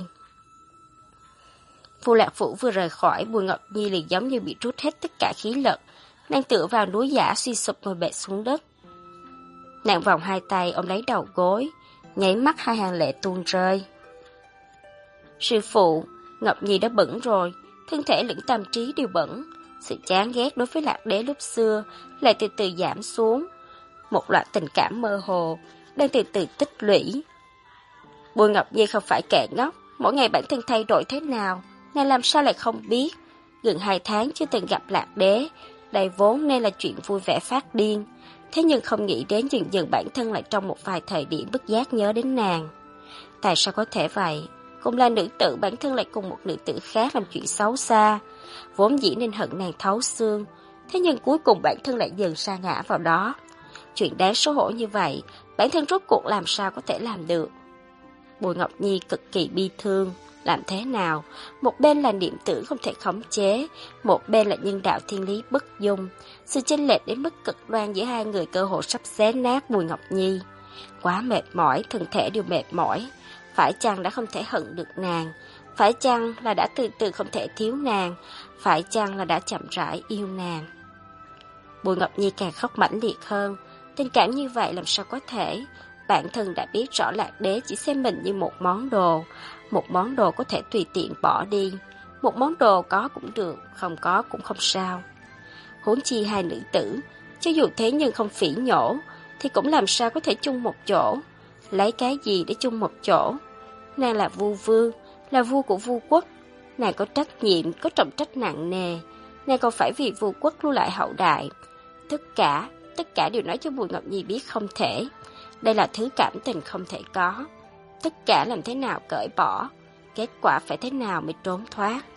Vu Lạc Phủ vừa rời khỏi, Bùi Ngọc Nhi liền giống như bị rút hết tất cả khí lực. Nàng tựa vào núi giả suy sụp ngồi bệt xuống đất. Nàng vòng hai tay ôm lấy đầu gối, nháy mắt hai hàng lệ tuôn rơi. Sư phụ, Ngọc Nhi đã bẩn rồi, thân thể lẫn tâm trí đều bẩn. Sự chán ghét đối với Lạc Đế lúc xưa lại từ từ giảm xuống. Một loại tình cảm mơ hồ đang từ từ tích lũy. Bùi Ngọc Nhi không phải kẻ ngốc, mỗi ngày bản thân thay đổi thế nào, nàng làm sao lại không biết. Gần 2 tháng chưa từng gặp Lạc Đế, đây vốn nên là chuyện vui vẻ phát điên. Thế nhưng không nghĩ đến dần dần bản thân lại trong một vài thời điểm bất giác nhớ đến nàng. Tại sao có thể vậy? Cũng là nữ tử, bản thân lại cùng một nữ tử khác làm chuyện xấu xa, vốn dĩ nên hận nàng thấu xương. Thế nhưng cuối cùng bản thân lại dần sa ngã vào đó. Chuyện đáng xấu hổ như vậy, bản thân rốt cuộc làm sao có thể làm được? Bùi Ngọc Nhi cực kỳ bi thương. Làm thế nào? Một bên là niệm tưởng không thể khống chế, một bên là nhân đạo thiên lý bất dung. Sự chênh lệch đến mức cực đoan giữa hai người cơ hội sắp xé nát Bùi Ngọc Nhi. Quá mệt mỏi, thân thể đều mệt mỏi. Phải chăng đã không thể hận được nàng? Phải chăng là đã từ từ không thể thiếu nàng? Phải chăng là đã chậm rãi yêu nàng? Bùi Ngọc Nhi càng khóc mãnh liệt hơn. Tình cảm như vậy làm sao có thể? Bản thân đã biết rõ Lạc Đế chỉ xem mình như một món đồ có thể tùy tiện bỏ đi. Một món đồ có cũng được, không có cũng không sao. Huống chi hai nữ tử, cho dù thế nhưng không phỉ nhổ, thì cũng làm sao có thể chung một chỗ. Lấy cái gì để chung một chỗ? Nàng là Vu Vương, là vua của Vu quốc. Nàng có trách nhiệm, có trọng trách nặng nề. Nàng còn phải vì Vu quốc lưu lại hậu đại. Tất cả đều nói cho Bùi Ngọc Nhi biết không thể. Đây là thứ cảm tình không thể có. Tất cả làm thế nào cởi bỏ, kết quả phải thế nào mới trốn thoát.